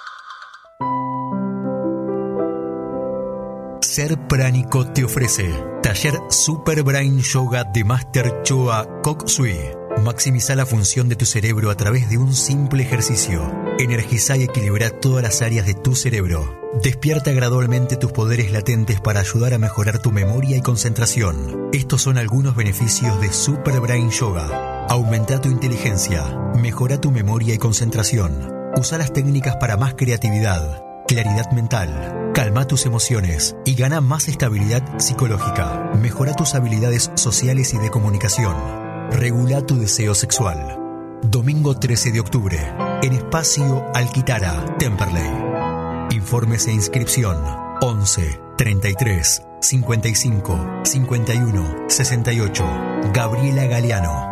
Ser Pránico te ofrece Taller Super Brain Yoga de Master Choa Kok Sui. Maximiza la función de tu cerebro a través de un simple ejercicio. Energiza y equilibra todas las áreas de tu cerebro. Despierta gradualmente tus poderes latentes para ayudar a mejorar tu memoria y concentración. Estos son algunos beneficios de Super Brain Yoga. Aumenta tu inteligencia, mejora tu memoria y concentración. Usa las técnicas para más creatividad, claridad mental, calma tus emociones y gana más estabilidad psicológica. Mejora tus habilidades sociales y de comunicación. Regula tu deseo sexual. Domingo trece de octubre, en Espacio Alquitara, Temperley. Informes e inscripción once treinta y tres cincuenta y cinco cincuenta y uno sesenta y ocho. Gabriela Galeano.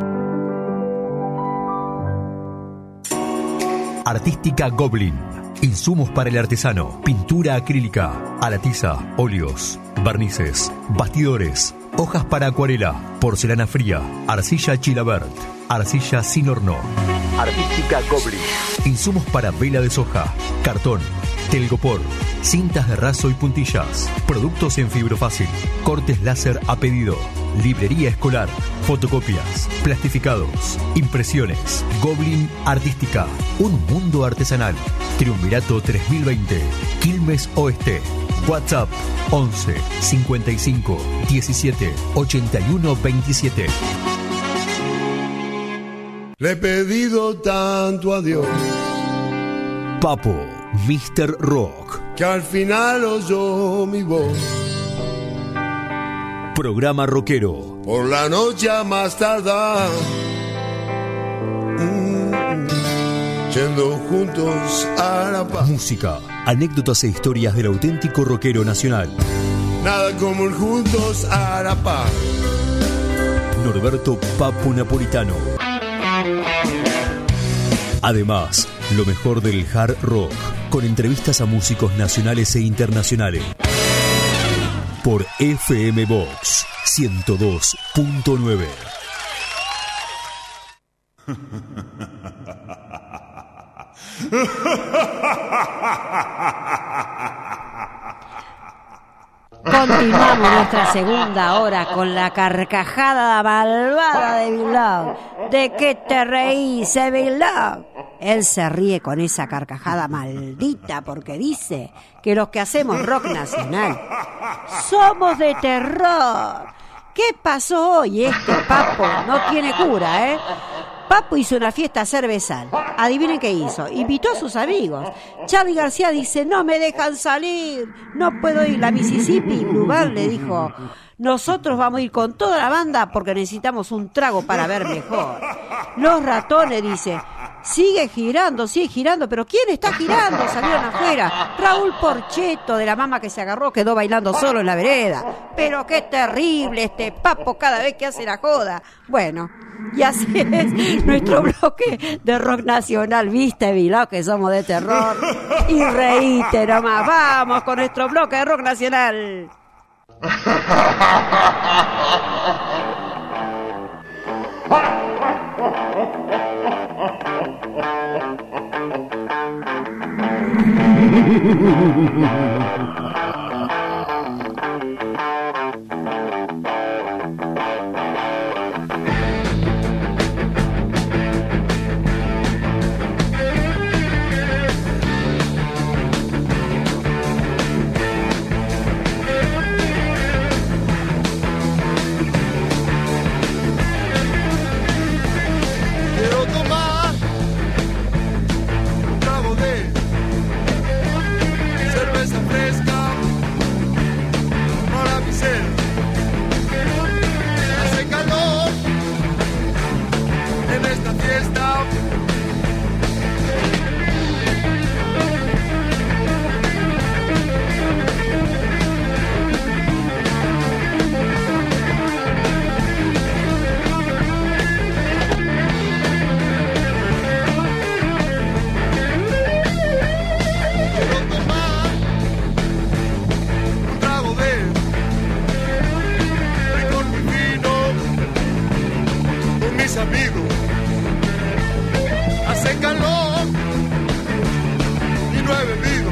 Artística Goblin. Insumos para el artesano. Pintura acrílica, a la tiza, óleos, barnices, bastidores, hojas para acuarela, porcelana fría, arcilla Chilabert, arcilla sin horno. Artística Goblin. Insumos para vela de soja, cartón, telgopor, cintas de raso y puntillas, productos en fibrofácil, cortes láser a pedido, librería escolar, fotocopias, plastificados, impresiones. Goblin Artística, un mundo artesanal. Triunvirato tres mil veinte, Quilmes Oeste. WhatsApp once cincuenta y cinco diecisiete ochenta y uno veintisiete. Le he pedido tanto a Dios Papo, míster Rock. que al final oyó mi voz. Programa rockero. Por la noche a más tardar, mm, yendo juntos a la paz. Música, anécdotas e historias del auténtico rockero nacional. Nada como el juntos a la paz. Norberto Papo Napolitano. Además, lo mejor del hard rock, con entrevistas a músicos nacionales e internacionales. Por F M Box ciento dos punto nueve. Continuamos nuestra segunda hora con la carcajada malvada de Bilog. ¿De qué te reís, Bilog? Él se ríe con esa carcajada maldita porque dice que los que hacemos rock nacional somos de terror. ¿Qué pasó hoy? Este Papo no tiene cura, ¿eh? Papo hizo una fiesta cervezal. Adivinen qué hizo. Invitó a sus amigos. Charly García dice, no me dejan salir. No puedo ir. La Mississippi Blue Band le dijo, nosotros vamos a ir con toda la banda porque necesitamos un trago para ver mejor. Los Ratones dice, sigue girando, sigue girando. ¿Pero quién está girando? Salieron afuera. Raúl Porcheto, de la mama que se agarró, quedó bailando solo en la vereda. Pero qué terrible este Papo cada vez que hace la joda. Bueno, y así es nuestro bloque de rock nacional. ¿Viste, Bilog, que somos de terror? Y reíte nomás. Vamos con nuestro bloque de rock nacional. Quiero tomar un trago de cerveza fresca para mi ser. Hace calor en esta fiesta. Quiero tomar un trago de licor muy fino con mis amigos. Hace calor y no he bebido.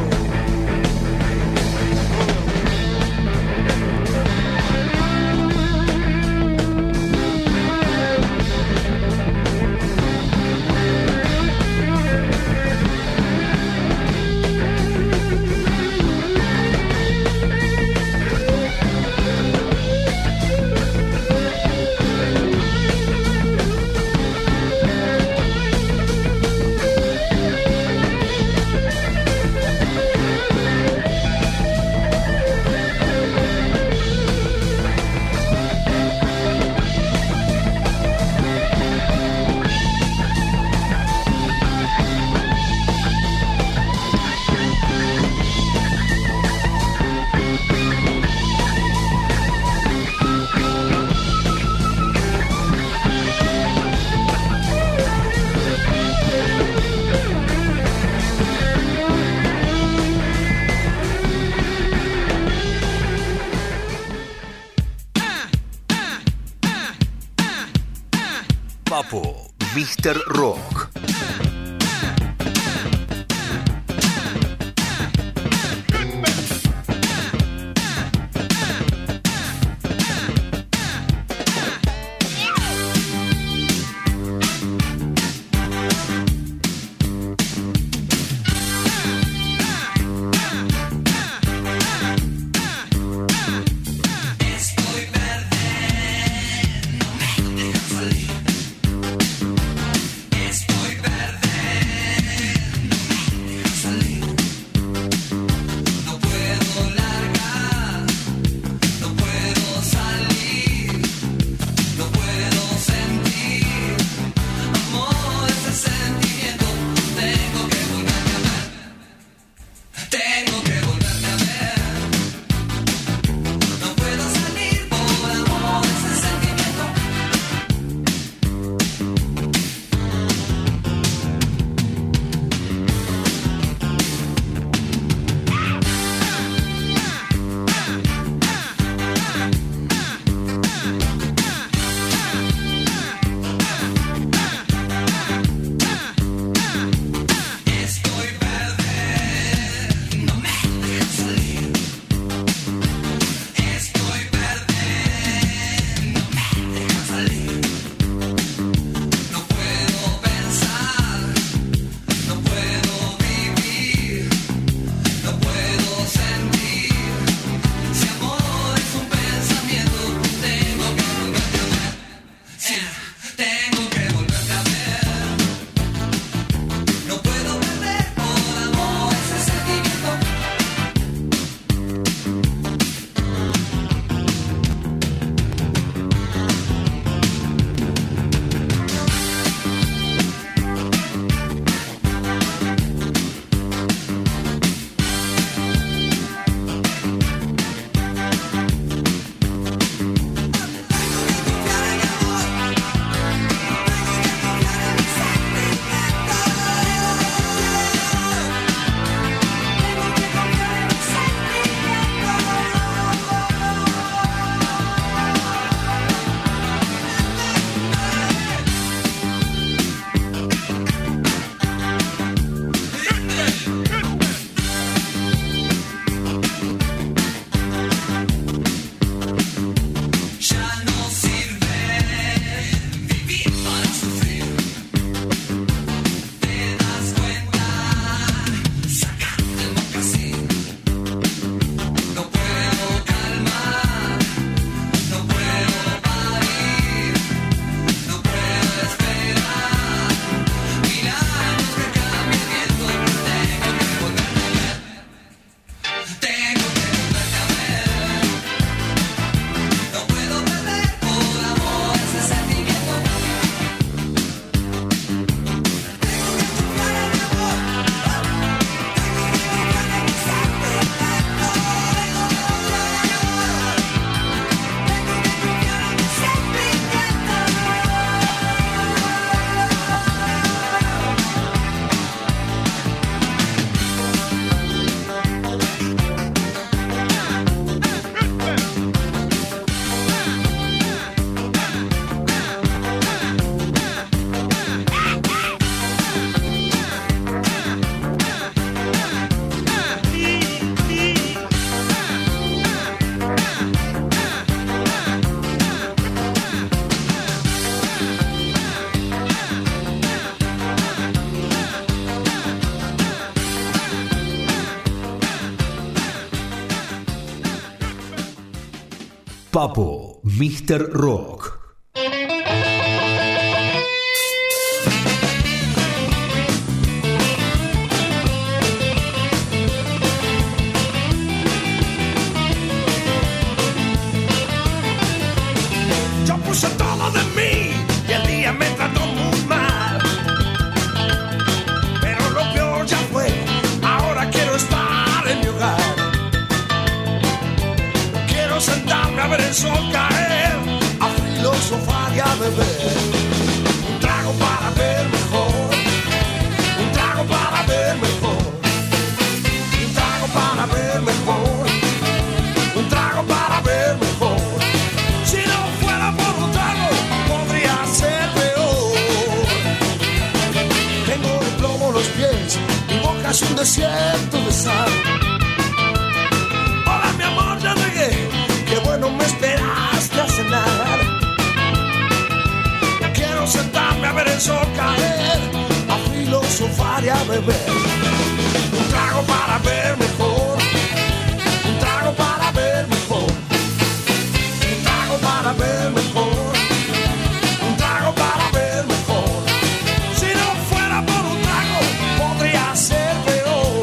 Papo, míster Rock. Estoy Papo, míster Rock. Yo puse todo de mí y el día me trató muy mal. Pero lo peor ya fue, ahora quiero estar en mi hogar. Quiero sentarme a ver el sol caer, a filosofar y a beber. Un trago para ver mejor, un trago para ver mejor, un trago para ver mejor, un trago para ver mejor. Si no fuera por un trago, podría ser peor. Tengo de plomo los pies, mi boca es un desierto de sal. Hola mi amor, ya llegué, qué bueno me esperaste a cenar. Quiero sentarme a ver el sol caer, a filosofar y a beber. Un trago para ver mejor, un trago para ver mejor, un trago para ver mejor, un trago para ver mejor. Si no fuera por un trago, podría ser peor.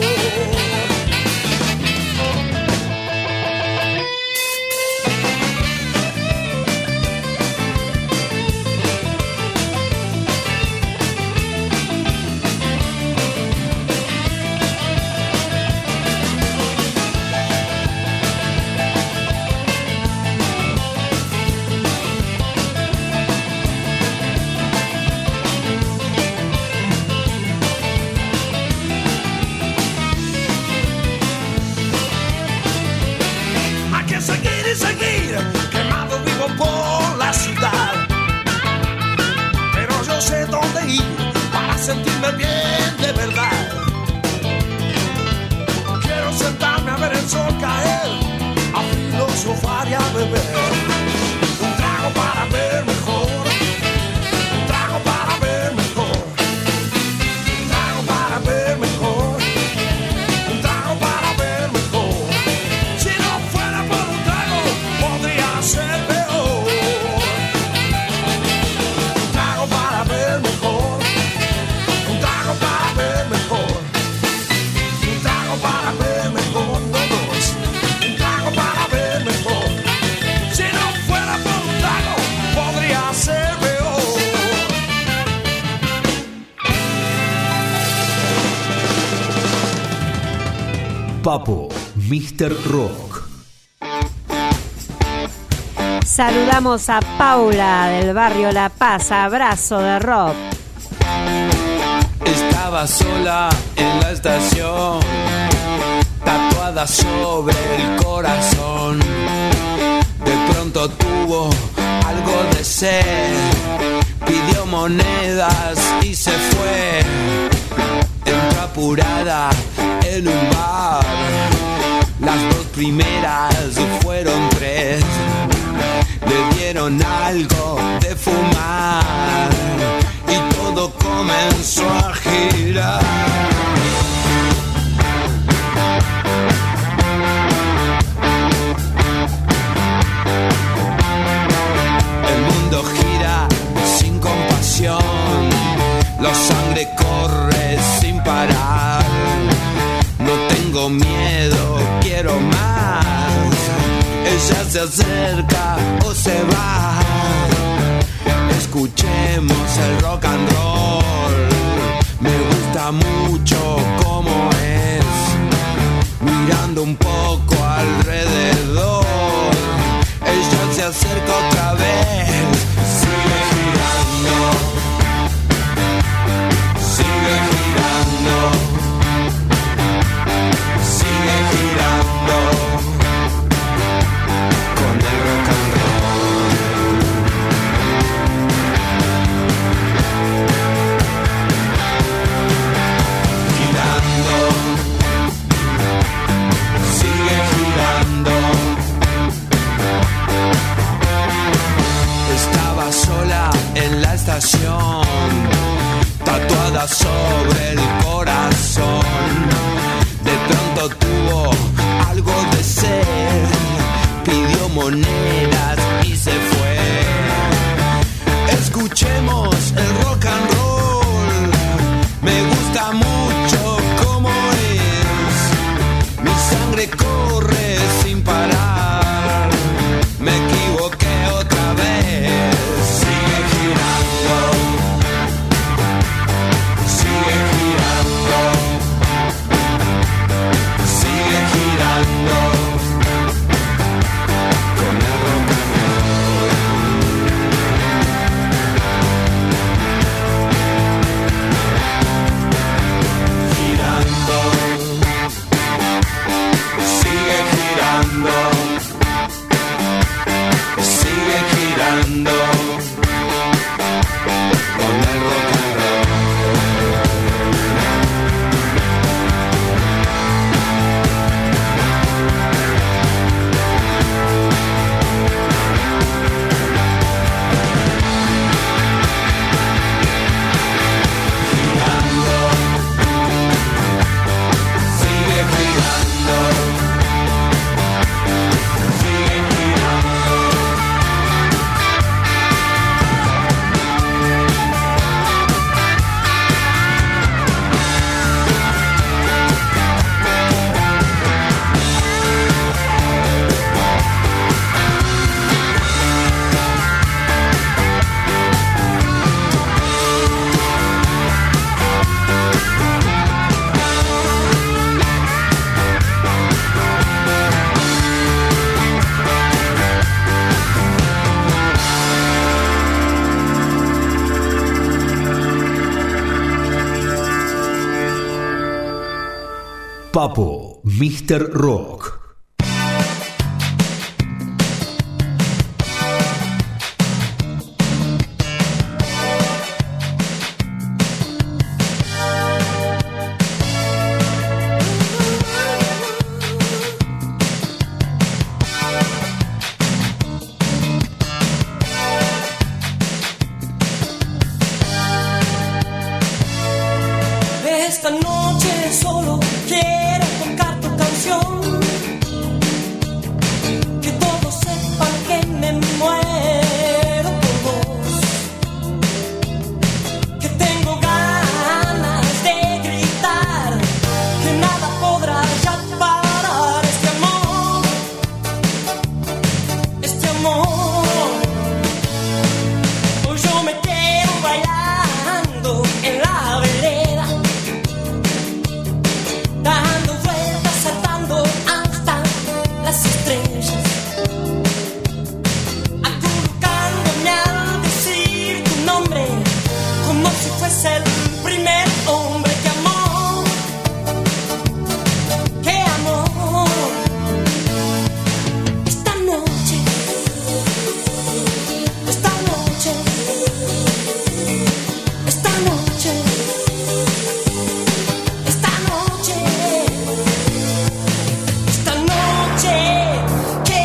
Hay que seguir y seguir, quemado vivo por la ciudad. Pero yo sé dónde ir para sentirme bien de verdad. Quiero sentarme a ver el sol caer, a filosofar y a beber. Un trago para ver mejor, un trago para ver mejor, un trago para ver mejor, un trago para ver mejor. Si no fuera por un trago, podría ser peor. Un trago para ver mejor, un trago para ver mejor, un trago para ver mejor, no dos, un trago para ver mejor. Si no fuera por un trago, podría ser peor. Papo, míster Rock. Saludamos a Paula del barrio La Paz, abrazo de rock. Estaba sola en la estación, tatuada sobre el corazón. De pronto tuvo algo de sed, pidió monedas y se fue. Entró apurada en un bar, las dos primeras fueron tres. Le dieron algo de fumar y todo comenzó a girar. El mundo gira sin compasión, la sangre corre sin parar. No tengo miedo, quiero más. Ella se acerca o se va. Escuchemos el rock and roll. Me gusta mucho cómo es, mirando un poco alrededor. Ella se acerca otra vez. Sigue girando, sigue girando, sigue girando con el rock and roll. Girando, sigue girando. Estaba sola en la estación, tatuada sobre el corazón. De pronto tuvo algo de sed, pidió monedas Escuchemos el rock and roll. Me gusta mucho cómo es. Mi sangre corre sin parar. Me equivoqué otra vez. Sigue girando. Sigue girando. Sigue girando. Con el rock and roll. Girando. Sigue girando. Sigue girando. Con el rock and roll. Girando. Sigue girando. Sigue girando. Papo, míster Rock. Esta noche solo quiero tocar tu canción, que todos sepan que me muero por vos, que tengo ganas de gritar, que nada podrá ya parar este amor, este amor. Hoy yo me quedo bailando en la vereda, dando vueltas, saltando hasta las estrellas, acurrucándome al decir tu nombre, como si fuese el primer hombre que amó, que amó. Esta noche, esta noche, esta noche, esta noche, esta noche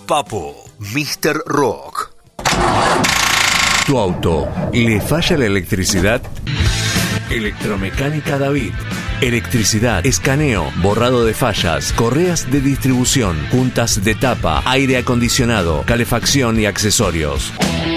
Papo, míster Rock. ¿Tu auto le falla la electricidad? Electromecánica David. Electricidad, escaneo, borrado de fallas, correas de distribución, juntas de tapa, aire acondicionado, calefacción y accesorios.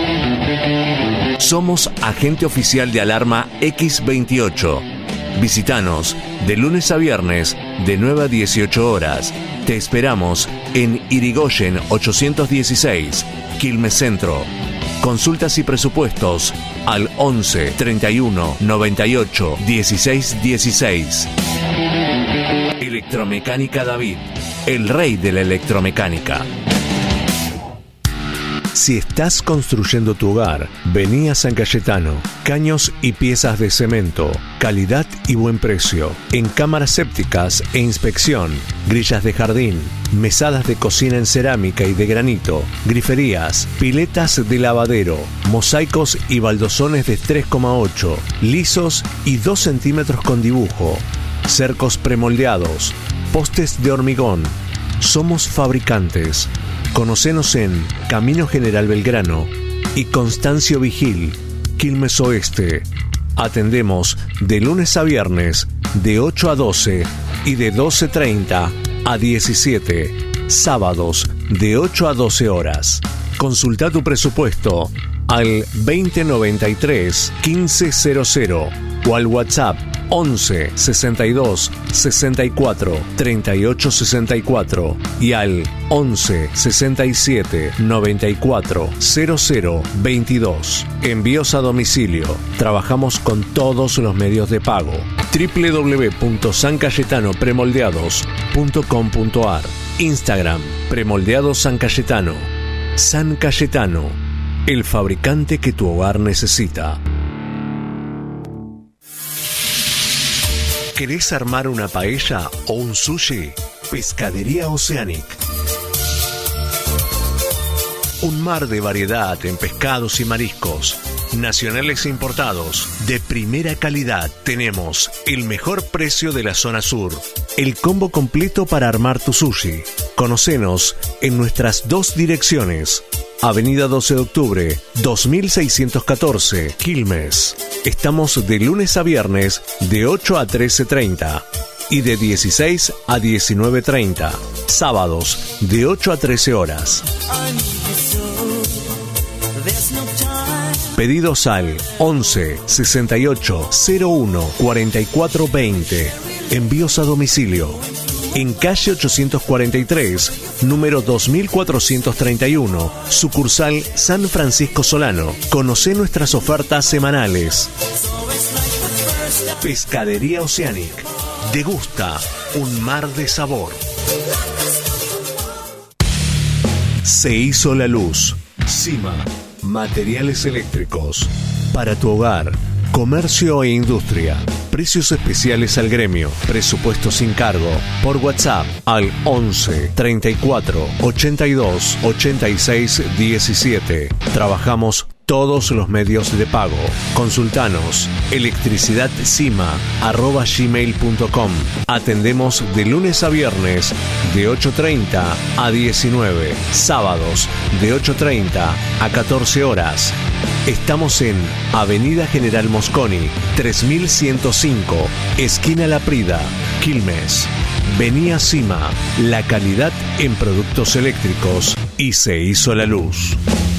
Somos agente oficial de alarma equis veintiocho. Visítanos de lunes a viernes de nueve a dieciocho horas. Te esperamos en Irigoyen ochocientos dieciséis, Quilmes Centro. Consultas y presupuestos al once, treinta y uno, noventa y ocho, dieciséis dieciséis. Electromecánica David, el rey de la electromecánica. Si estás construyendo tu hogar, vení a San Cayetano. Caños y piezas de cemento, calidad y buen precio. En cámaras sépticas e inspección, grillas de jardín, mesadas de cocina en cerámica y de granito, griferías, piletas de lavadero, mosaicos y baldosones de tres coma ocho, lisos y dos centímetros con dibujo, cercos premoldeados, postes de hormigón. Somos fabricantes. Conocenos en Camino General Belgrano y Constancio Vigil, Quilmes Oeste. Atendemos de lunes a viernes de ocho a doce y de doce treinta a diecisiete. Sábados de ocho a doce horas. Consulta tu presupuesto al veinte noventa y tres, quince cero cero o al WhatsApp once, sesenta y dos, sesenta y cuatro, treinta y ocho sesenta y cuatro y al once, sesenta y siete, noventa y cuatro, cero cero veintidós. Envíos a domicilio. Trabajamos con todos los medios de pago. doble u doble u doble u punto san cayetano premoldeados punto com punto a r. Instagram Premoldeados San Cayetano. San Cayetano, el fabricante que tu hogar necesita. ¿Querés armar una paella o un sushi? Pescadería Oceanic. Un mar de variedad en pescados y mariscos, nacionales e importados, de primera calidad. Tenemos el mejor precio de la zona sur. El combo completo para armar tu sushi. Conocenos en nuestras dos direcciones. Avenida doce de octubre, dos mil seiscientos catorce, Quilmes. Estamos de lunes a viernes de ocho a trece treinta y de dieciséis a diecinueve treinta. Sábados de ocho a trece horas. Pedidos al once, sesenta y ocho, cero uno, cuarenta y cuatro veinte. Envíos a domicilio. En calle ochocientos cuarenta y tres, número dos mil cuatrocientos treinta y uno, sucursal San Francisco Solano. Conoce nuestras ofertas semanales. Pescadería Oceanic. Degusta un mar de sabor. Se hizo la luz. Cima. Materiales eléctricos. Para tu hogar, comercio e industria. Precios especiales al gremio. Presupuesto sin cargo. Por WhatsApp al once, treinta y cuatro, ochenta y dos, ochenta y seis, diecisiete. Trabajamos todos los medios de pago. Consultanos electricidadcima arroba gmail punto com. Atendemos de lunes a viernes de ocho treinta a diecinueve. Sábados de ocho treinta a catorce horas. Estamos en Avenida General Mosconi, tres mil ciento cinco, esquina La Prida, Quilmes. Vení a Cima, la calidad en productos eléctricos. Y se hizo la luz.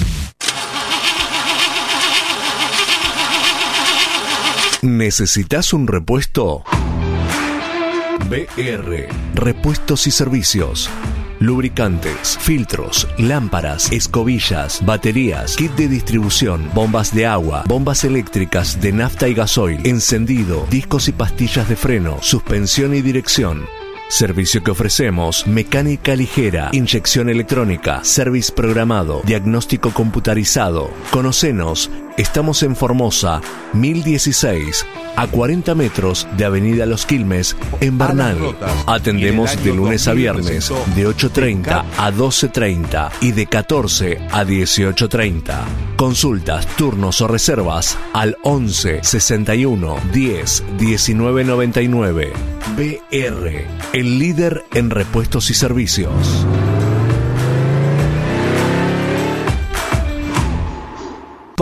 ¿Necesitas un repuesto? B R, Repuestos y Servicios. Lubricantes, filtros, lámparas, escobillas, baterías, kit de distribución, bombas de agua, bombas eléctricas de nafta y gasoil, encendido, discos y pastillas de freno, suspensión y dirección. Servicio que ofrecemos: mecánica ligera, inyección electrónica, service programado, diagnóstico computarizado. Conocenos, estamos en Formosa, mil dieciséis, a cuarenta metros de Avenida Los Quilmes, en Bernal. Atendemos de lunes a viernes, de ocho treinta a doce treinta y de catorce a dieciocho treinta. Consultas, turnos o reservas al once, sesenta y uno, diez, diecinueve noventa y nueve. B R, el líder en repuestos y servicios.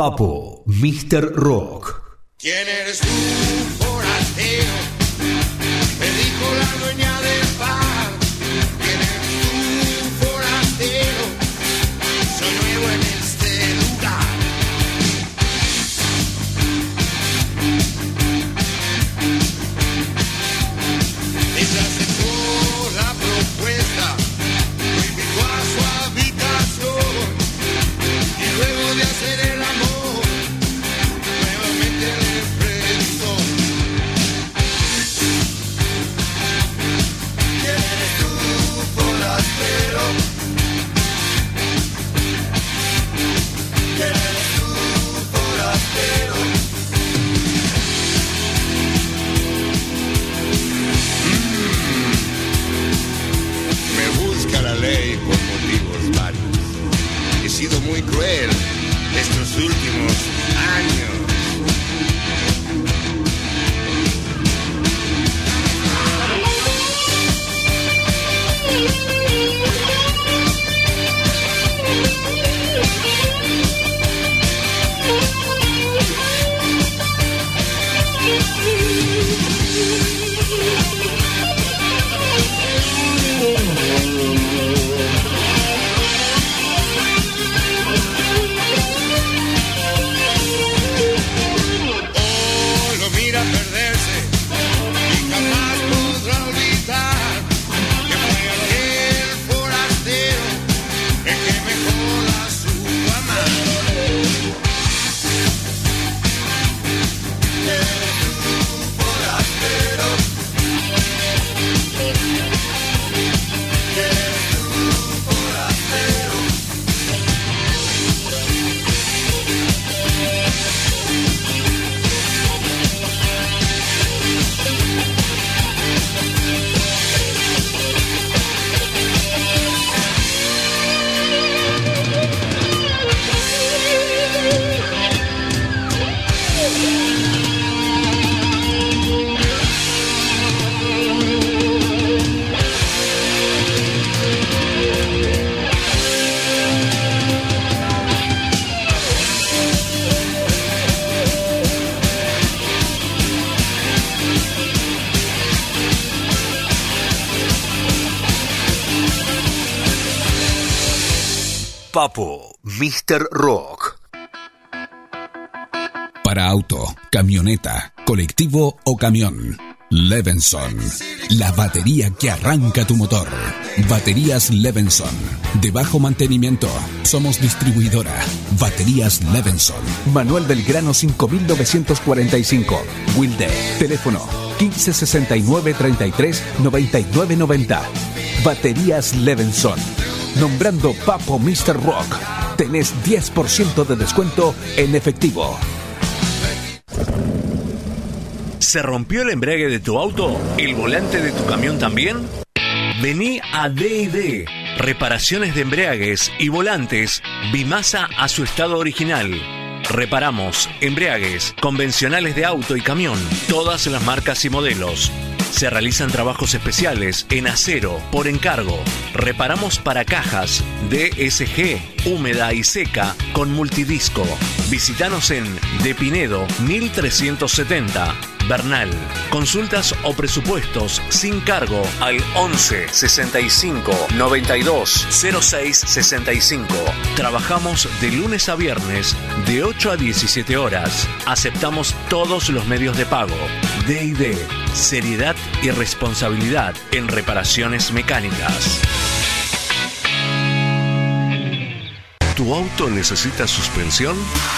Papo, míster Rock. ¿Quién eres tú, forastero? Me dijo la dueña del bar. ¿Quién eres tú, forastero? Soy nuevo en este lugar. Ella aceptó la propuesta, lo invitó a su habitación y luego de hacer el amor, nuevamente le preguntó: ¿quién eres tú, forastero? ¿Quién eres tú, forastero? Me busca la ley por motivos varios. He sido muy cruel estos últimos años. Oh, lo mira perderse y jamás podrá olvidar que fue aquel forastero el que mejora su fama. Eres tú, forastero. Eres tú, forastero. Papo, míster Rock. Para auto, camioneta, colectivo o camión. Levenson, la batería que arranca tu motor. Baterías Levenson, de bajo mantenimiento. Somos distribuidora. Baterías Levenson. Manuel Belgrano cinco mil novecientos cuarenta y cinco. Wilde. Teléfono quince sesenta y nueve treinta y tres noventa y nueve noventa. Baterías Levenson. Nombrando Papo míster Rock, tenés diez por ciento de descuento en efectivo. ¿Se rompió el embrague de tu auto? ¿El volante de tu camión también? Vení a D y D, reparaciones de embragues y volantes, Bimasa a su estado original. Reparamos embragues convencionales de auto y camión, todas las marcas y modelos. Se realizan trabajos especiales en acero por encargo. Reparamos para cajas D S G, húmeda y seca con multidisco. Visítanos en De Pinedo mil trescientos setenta, Bernal. Consultas o presupuestos sin cargo al once sesenta y cinco noventa y dos cero seis sesenta y cinco. Trabajamos de lunes a viernes de ocho a diecisiete horas. Aceptamos todos los medios de pago. D y D, seriedad y responsabilidad en reparaciones mecánicas. ¿Tu auto necesita suspensión?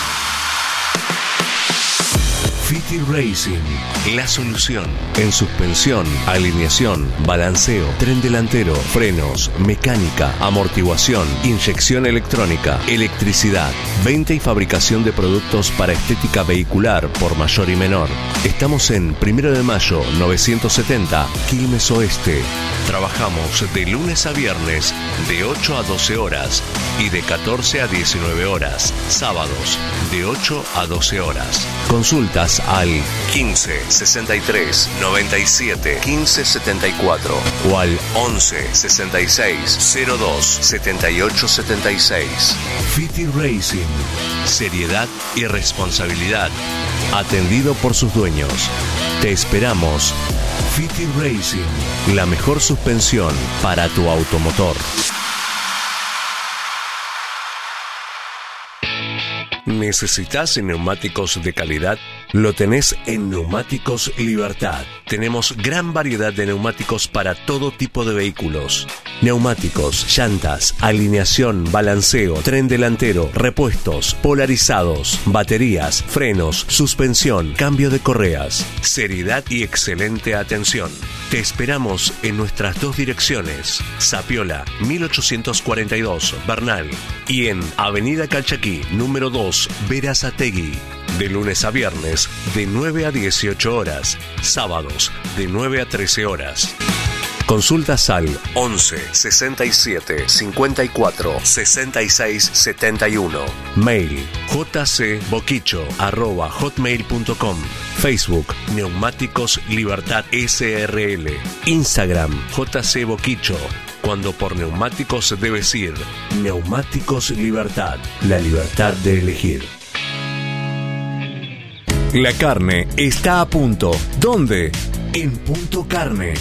Fiti Racing, la solución en suspensión, alineación, balanceo, tren delantero, frenos, mecánica, amortiguación, inyección electrónica, electricidad, venta y fabricación de productos para estética vehicular por mayor y menor. Estamos en Primero de Mayo novecientos setenta, Quilmes Oeste. Trabajamos de lunes a viernes de ocho a doce horas y de catorce a diecinueve horas. Sábados de ocho a doce horas. Consultas al quince sesenta y tres noventa y siete quince setenta y cuatro o al once sesenta y seis cero dos setenta y ocho setenta y seis. Fiti Racing. Seriedad y responsabilidad. Atendido por sus dueños. Te esperamos. Fiti Racing. La mejor suspensión para tu automotor. ¿Necesitas neumáticos de calidad? Lo tenés en Neumáticos Libertad. Tenemos gran variedad de neumáticos para todo tipo de vehículos. Neumáticos, llantas, alineación, balanceo, tren delantero, repuestos, polarizados, baterías, frenos, suspensión, cambio de correas. Seriedad y excelente atención. Te esperamos en nuestras dos direcciones. Sapiola, mil ochocientos cuarenta y dos, Bernal. Y en Avenida Calchaquí, número dos, Berazategui. De lunes a viernes, de nueve a dieciocho horas. Sábados, de nueve a trece horas. Consultas al once sesenta y siete cincuenta y cuatro sesenta y seis setenta y uno. Mail jcboquicho arroba hotmail punto com. Facebook Neumáticos Libertad S R L. Instagram jcboquicho. Cuando por neumáticos debes ir. Neumáticos Libertad. La libertad de elegir. La carne está a punto. ¿Dónde? En Punto Carne.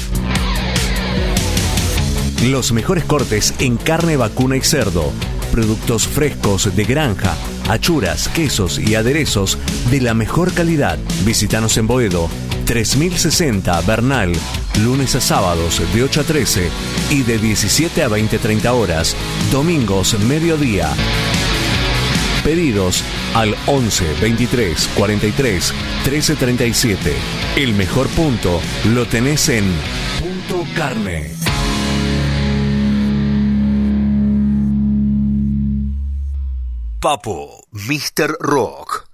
Los mejores cortes en carne vacuna y cerdo. Productos frescos de granja, achuras, quesos y aderezos de la mejor calidad. Visítanos en Boedo, tres mil sesenta Bernal, lunes a sábados de ocho a trece y de diecisiete a veinte treinta horas, domingos mediodía. Pedidos al once veintitrés cuarenta y tres trece treinta y siete. El mejor punto lo tenés en Punto Carne. Papo, míster Rock.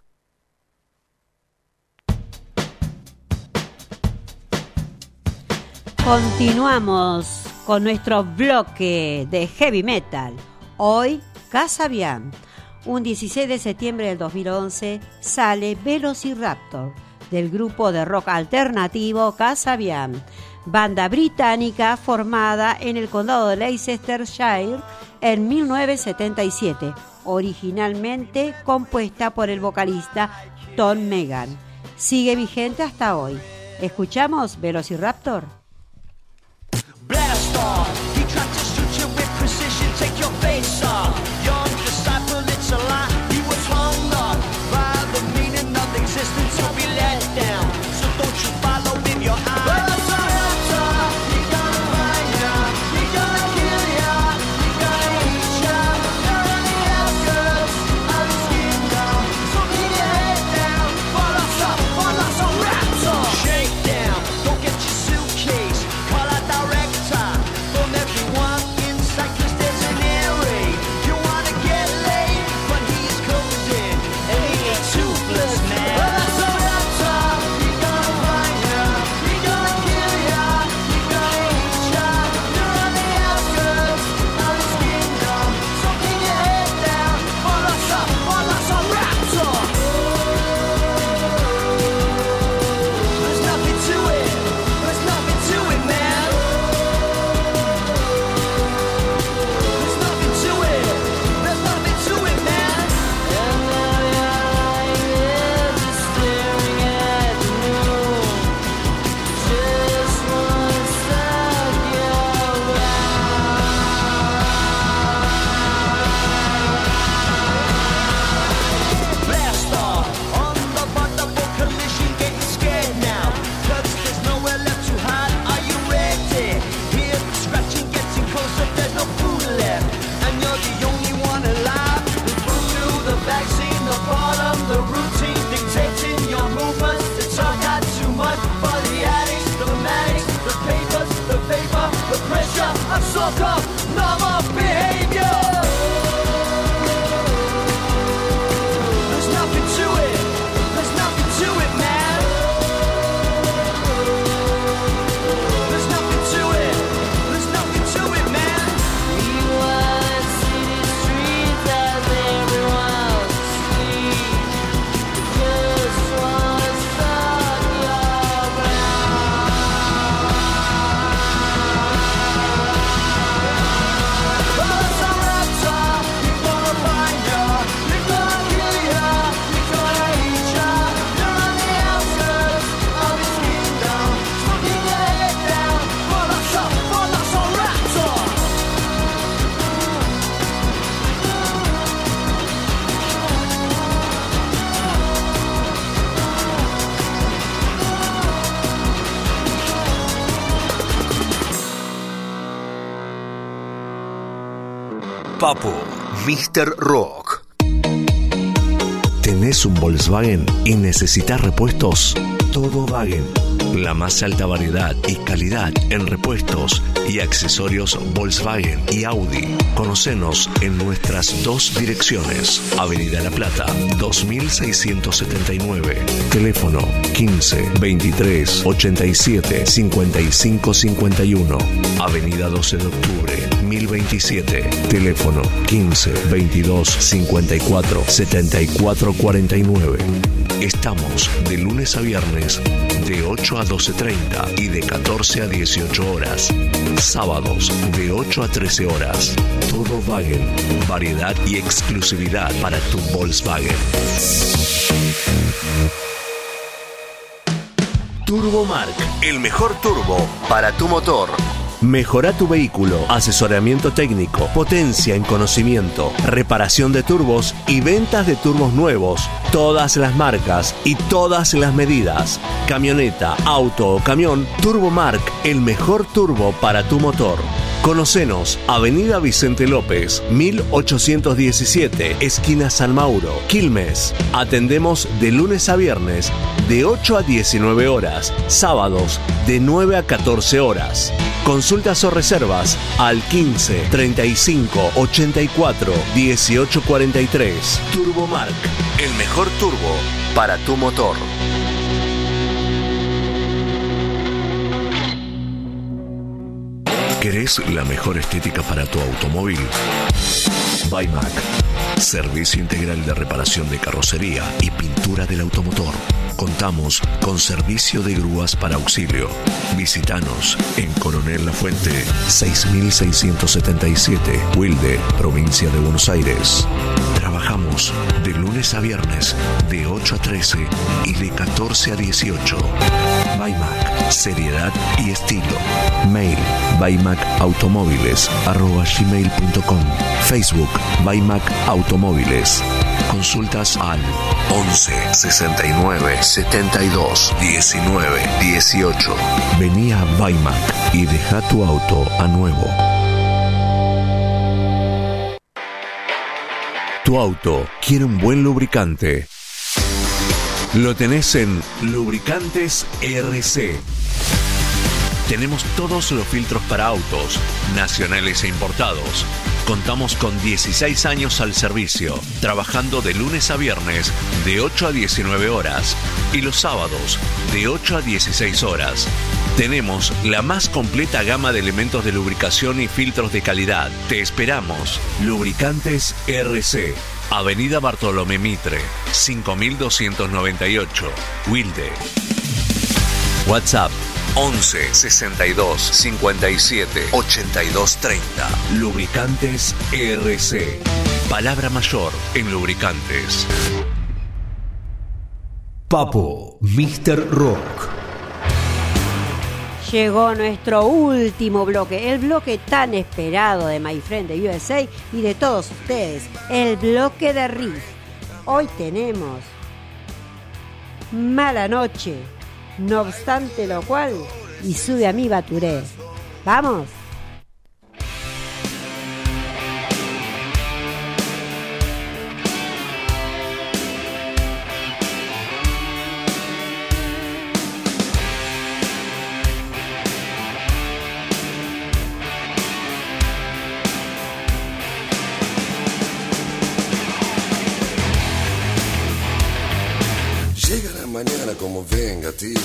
Continuamos con nuestro bloque de heavy metal. Hoy, Kasabian. Un dieciséis de septiembre del dos mil once sale Velociraptor, del grupo de rock alternativo Kasabian, banda británica formada en el condado de Leicestershire en mil novecientos setenta y siete, originalmente compuesta por el vocalista Tom Megan. Sigue vigente hasta hoy. ¿Escuchamos Velociraptor? Blast off. He tried to shoot you with precision, take your face off. Young disciple, it's a lie. He was hung up by the meaning of existence. You'll be let down, so don't you follow with your eyes. He gonna find ya, he gonna kill ya, he gonna eat ya. You're on the outskirts of his kingdom, so keep your head down. Follow some, follow some raptor. Shake down, don't get your suitcase. Call out direct from everyone inside, cause there's an air raid. You wanna get laid, but he's closing, and he ain't toothless, man. Well, that's a raptor, he gonna find ya, he gonna kill ya, he gonna eat ya. You're on the outskirts of his kingdom, so keep your head down. Follow some, follow some raptor. There's nothing to it, there's nothing to it, man. There's nothing to it, there's nothing to it, man. And now your eyes are staring at the moon. Just one stop your blast off on the vulnerable collision, getting scared now, cause there's nowhere left to hide. Are you ready? Hear the scratching getting closer, there's no food left, and you're the only one alive. The food through the vaccine, the bottom, the routine dictating your movements. It's all got too much for the addicts, the fanatics, the papers, the paper, the pressure of so-called normal behavior. There's nothing to it, there's nothing to it, man. There's nothing to it, there's nothing to it, man. We were city street Papo, míster Rock. ¿Tenés un Volkswagen y necesitas repuestos? Todo Wagen. La más alta variedad y calidad en repuestos y accesorios Volkswagen y Audi. Conocenos en nuestras dos direcciones. Avenida La Plata, dos mil seiscientos setenta y nueve. Teléfono quince, veintitrés, ochenta y siete, cincuenta y cinco cincuenta y uno. Avenida doce de octubre, mil veintisiete. Teléfono quince, veintidós, cincuenta y cuatro, setenta y cuatro cuarenta y nueve. Estamos de lunes a viernes de ocho a doce treinta y de catorce a dieciocho horas. Sábados de ocho a trece horas. Todo Wagen. Variedad y exclusividad para tu Volkswagen. Turbomark. El mejor turbo para tu motor. Mejora tu vehículo, asesoramiento técnico, potencia en conocimiento, reparación de turbos y ventas de turbos nuevos. Todas las marcas y todas las medidas. Camioneta, auto o camión, Turbomark, el mejor turbo para tu motor. Conocenos, Avenida Vicente López, mil ochocientos diecisiete, esquina San Mauro, Quilmes. Atendemos de lunes a viernes, de ocho a diecinueve horas, sábados de nueve a catorce horas. Consultas o reservas al quince, treinta y cinco, ochenta y cuatro, dieciocho cuarenta y tres. Turbomark, el mejor turbo para tu motor. ¿Querés la mejor estética para tu automóvil? Baimac. Servicio integral de reparación de carrocería y pintura del automotor. Contamos con servicio de grúas para auxilio. Visítanos en Coronel Lafuente, seis mil seiscientos setenta y siete, Wilde, provincia de Buenos Aires. Trabajamos de lunes a viernes de ocho a trece y de catorce a dieciocho. Baimac, seriedad y estilo. Mail baimacautomóviles arroba gmail punto com. Facebook Baimac Automóviles. Consultas al once, sesenta y nueve, setenta y dos, diecinueve, dieciocho. Vení a Baimac y deja tu auto a nuevo. Tu auto quiere un buen lubricante. Lo tenés en Lubricantes R C. Tenemos todos los filtros para autos, nacionales e importados. Contamos con dieciséis años al servicio, trabajando de lunes a viernes de ocho a diecinueve horas y los sábados de ocho a dieciséis horas. Tenemos la más completa gama de elementos de lubricación y filtros de calidad. Te esperamos. Lubricantes R C. Avenida Bartolomé Mitre, cinco mil doscientos noventa y ocho, Wilde. WhatsApp once, sesenta y dos, cincuenta y siete, ochenta y dos treinta. Lubricantes R C. Palabra mayor en lubricantes. Papo, míster Rock. Llegó nuestro último bloque, el bloque tan esperado de My Friend de U S A y de todos ustedes, el bloque de riff. Hoy tenemos Mala Noche, no obstante lo cual, y Sube a mi Baturé. ¡Vamos! Llega la mañana como vengativa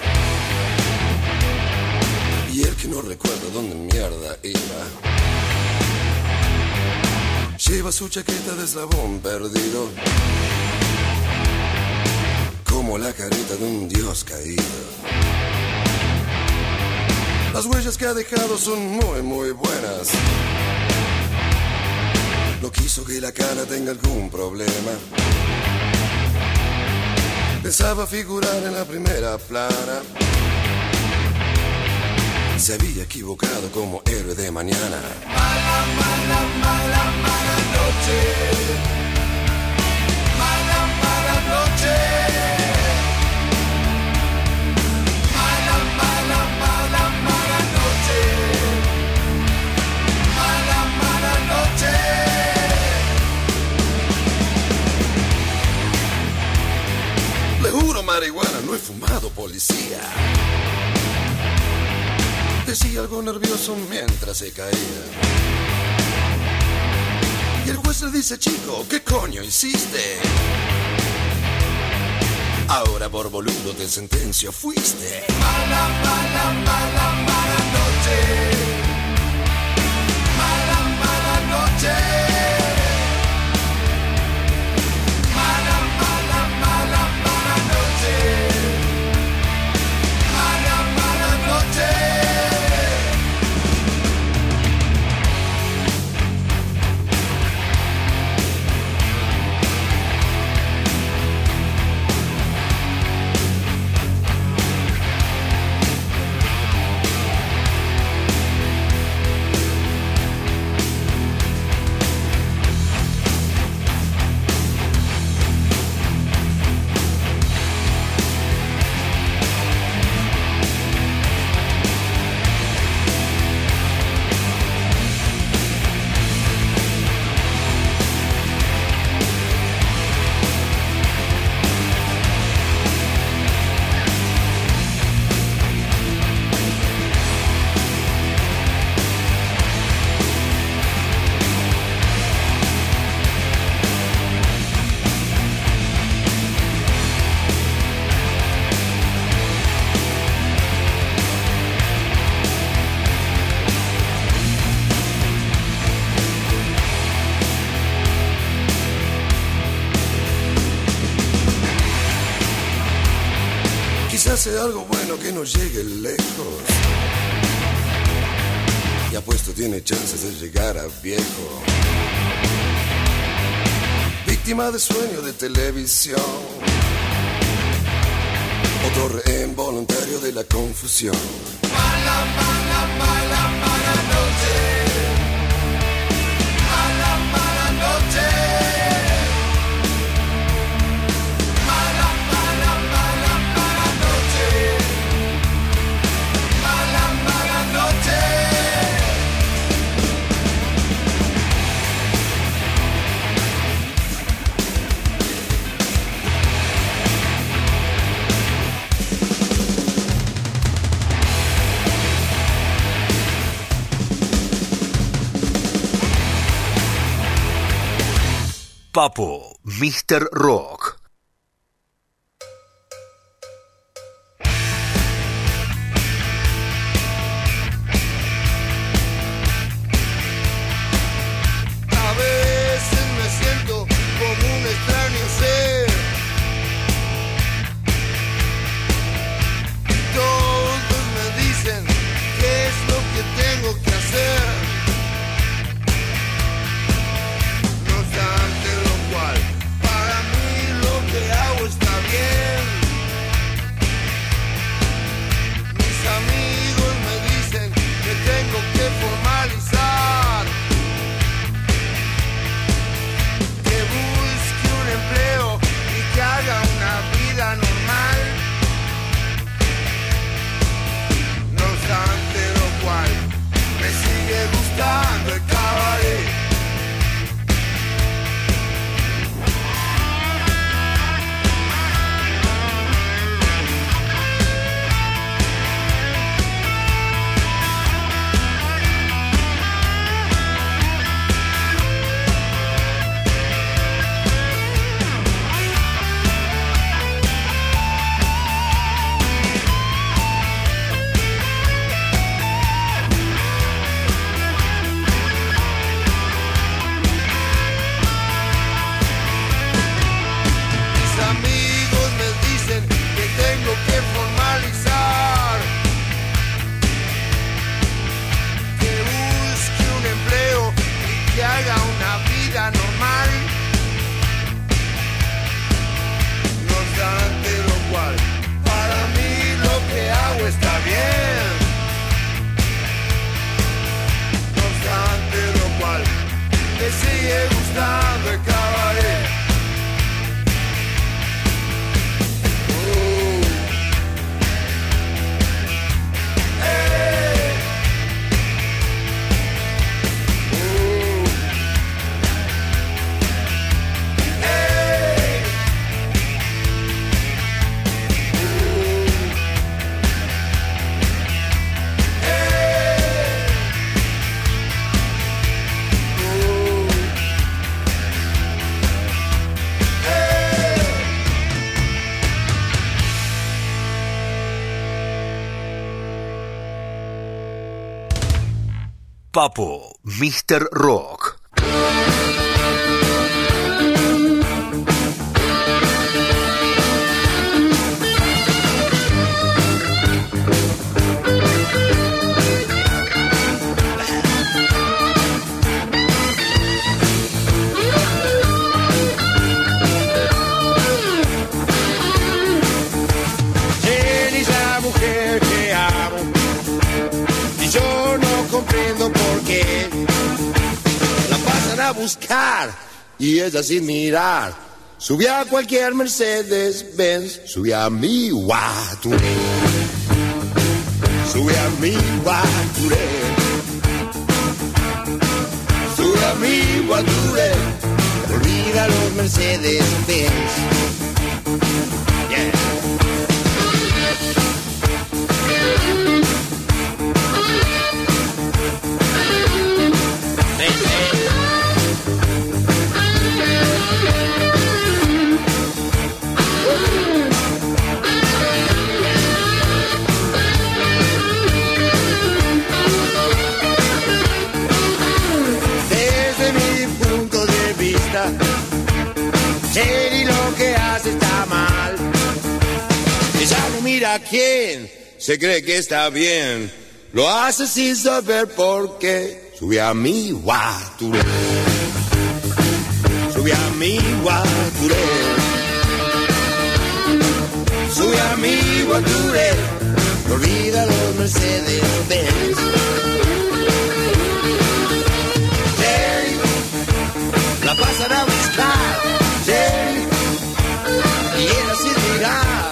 y el que no recuerda dónde mierda iba lleva su chaqueta de eslabón perdido como la carita de un dios caído. Las huellas que ha dejado son muy muy buenas. No quiso que la cara tenga algún problema. Pensaba figurar en la primera plana. Se había equivocado como héroe de mañana. Mala, mala, mala, mala noche. Mala, mala noche. Mala, mala, mala, mala noche. Mala, mala noche. semana no he fumado, policía. Decía algo nervioso mientras se caía. Y el juez le dice, chico, ¿qué coño hiciste? Ahora por boludo te sentencio fuiste. Mala, mala, mala, mala noche. Mala, mala noche. Mala, mala, mala, mala noche. Mala, mala noche. Hace algo bueno que no llegue lejos. Y apuesto tiene chances de llegar a viejo. Víctima de sueño de televisión. Otro rehén voluntario de la confusión. Mala, mala, mala, mala noche. Mala, mala noche. Papo, míster Rock. A veces me siento como un extraño ser. Todos me dicen qué es lo que tengo que hacer. No obstante lo cual, para mí lo Papo, mister Rock. Eres la mujer que amo y yo no comprendo por qué la pasan a buscar y ella sin mirar subí a cualquier Mercedes Benz, subí a mi Guaturé, subí a mi Guaturé, subí a mi Guaturé, olvida los Mercedes Benz. Yeah. Desde mi punto de vista, Jenny lo que hace está mal. Ella no mira a quién, se cree que está bien, lo hace sin saber por qué. Subí a mi Guaturé, subí a mi Guaturé, subí a mi Guaturé, no olvida los Mercedes Benz. Hey, la pasan a buscar, hey, y ella sin mirar,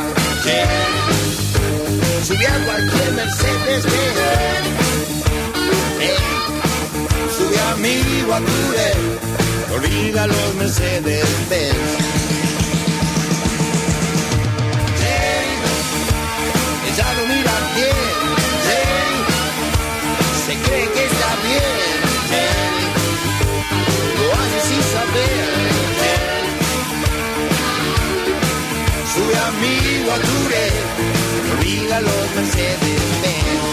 hey, subí a cualquier Mercedes Benz. Hey, subí a mi Guaturé, no olvida los Mercedes Benz. Hey, ella no mira bien, hey, se cree que está bien, hey, lo hace sin saber, hey, sube a mi Guaturé, no olvida los Mercedes Benz.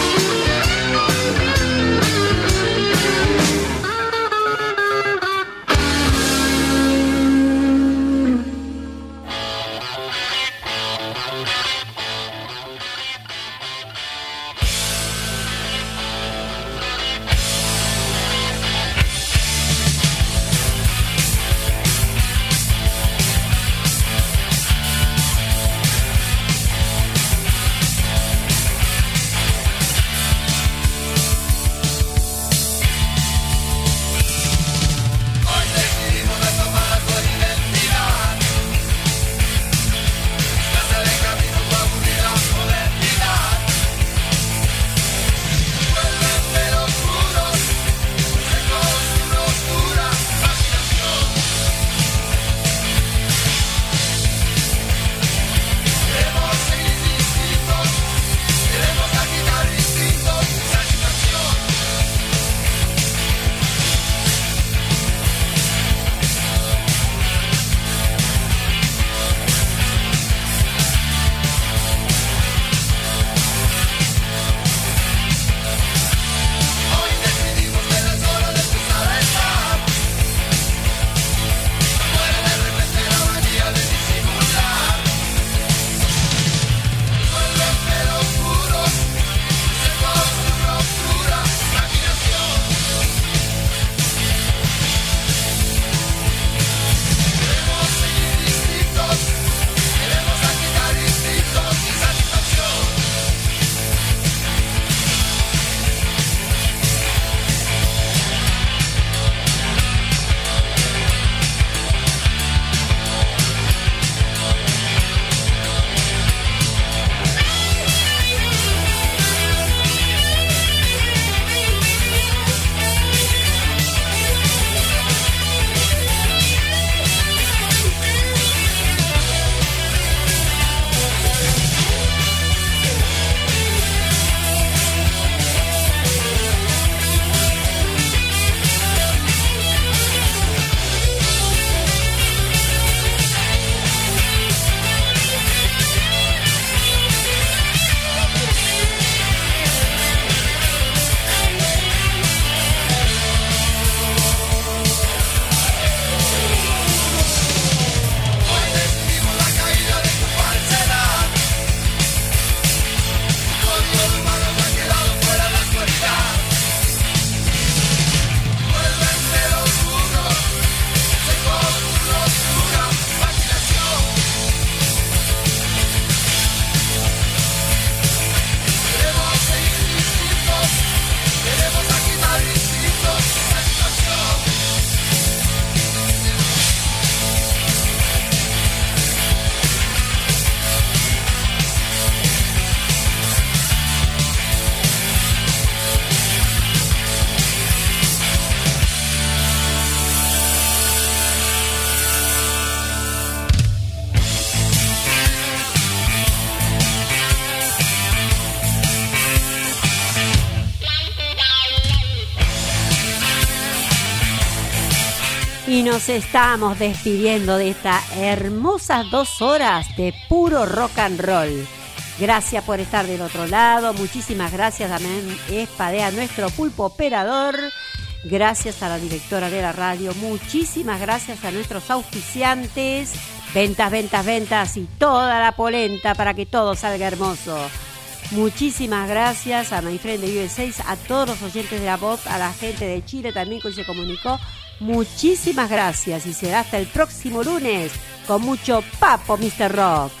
Y nos estamos despidiendo de estas hermosas dos horas de puro rock and roll. Gracias por estar del otro lado. Muchísimas gracias a Damián Espadea, nuestro pulpo operador. Gracias a la directora de la radio. Muchísimas gracias a nuestros auspiciantes. Ventas, ventas, ventas y toda la polenta para que todo salga hermoso. Muchísimas gracias a My Friend de U S A, a todos los oyentes de la voz, a la gente de Chile también que hoy se comunicó. Muchísimas gracias y será hasta el próximo lunes con mucho papo, mister Rock.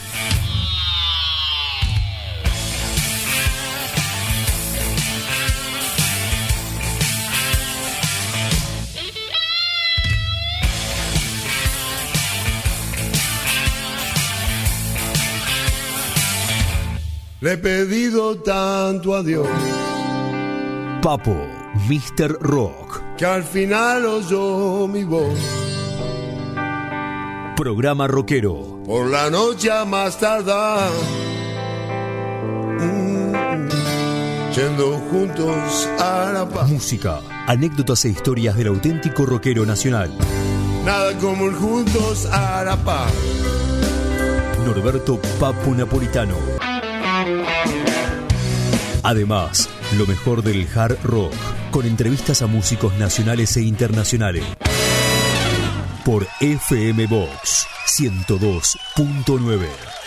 Le he pedido tanto a Dios, Papo, mister Rock. Que al final oyó mi voz. Programa rockero. Por la noche a más tardar, mm, yendo juntos a la paz. Música, anécdotas e historias del auténtico rockero nacional. Nada como el juntos a la paz. Norberto Papo Napolitano. Además, lo mejor del hard rock, con entrevistas a músicos nacionales e internacionales. Por F M Box ciento dos punto nueve.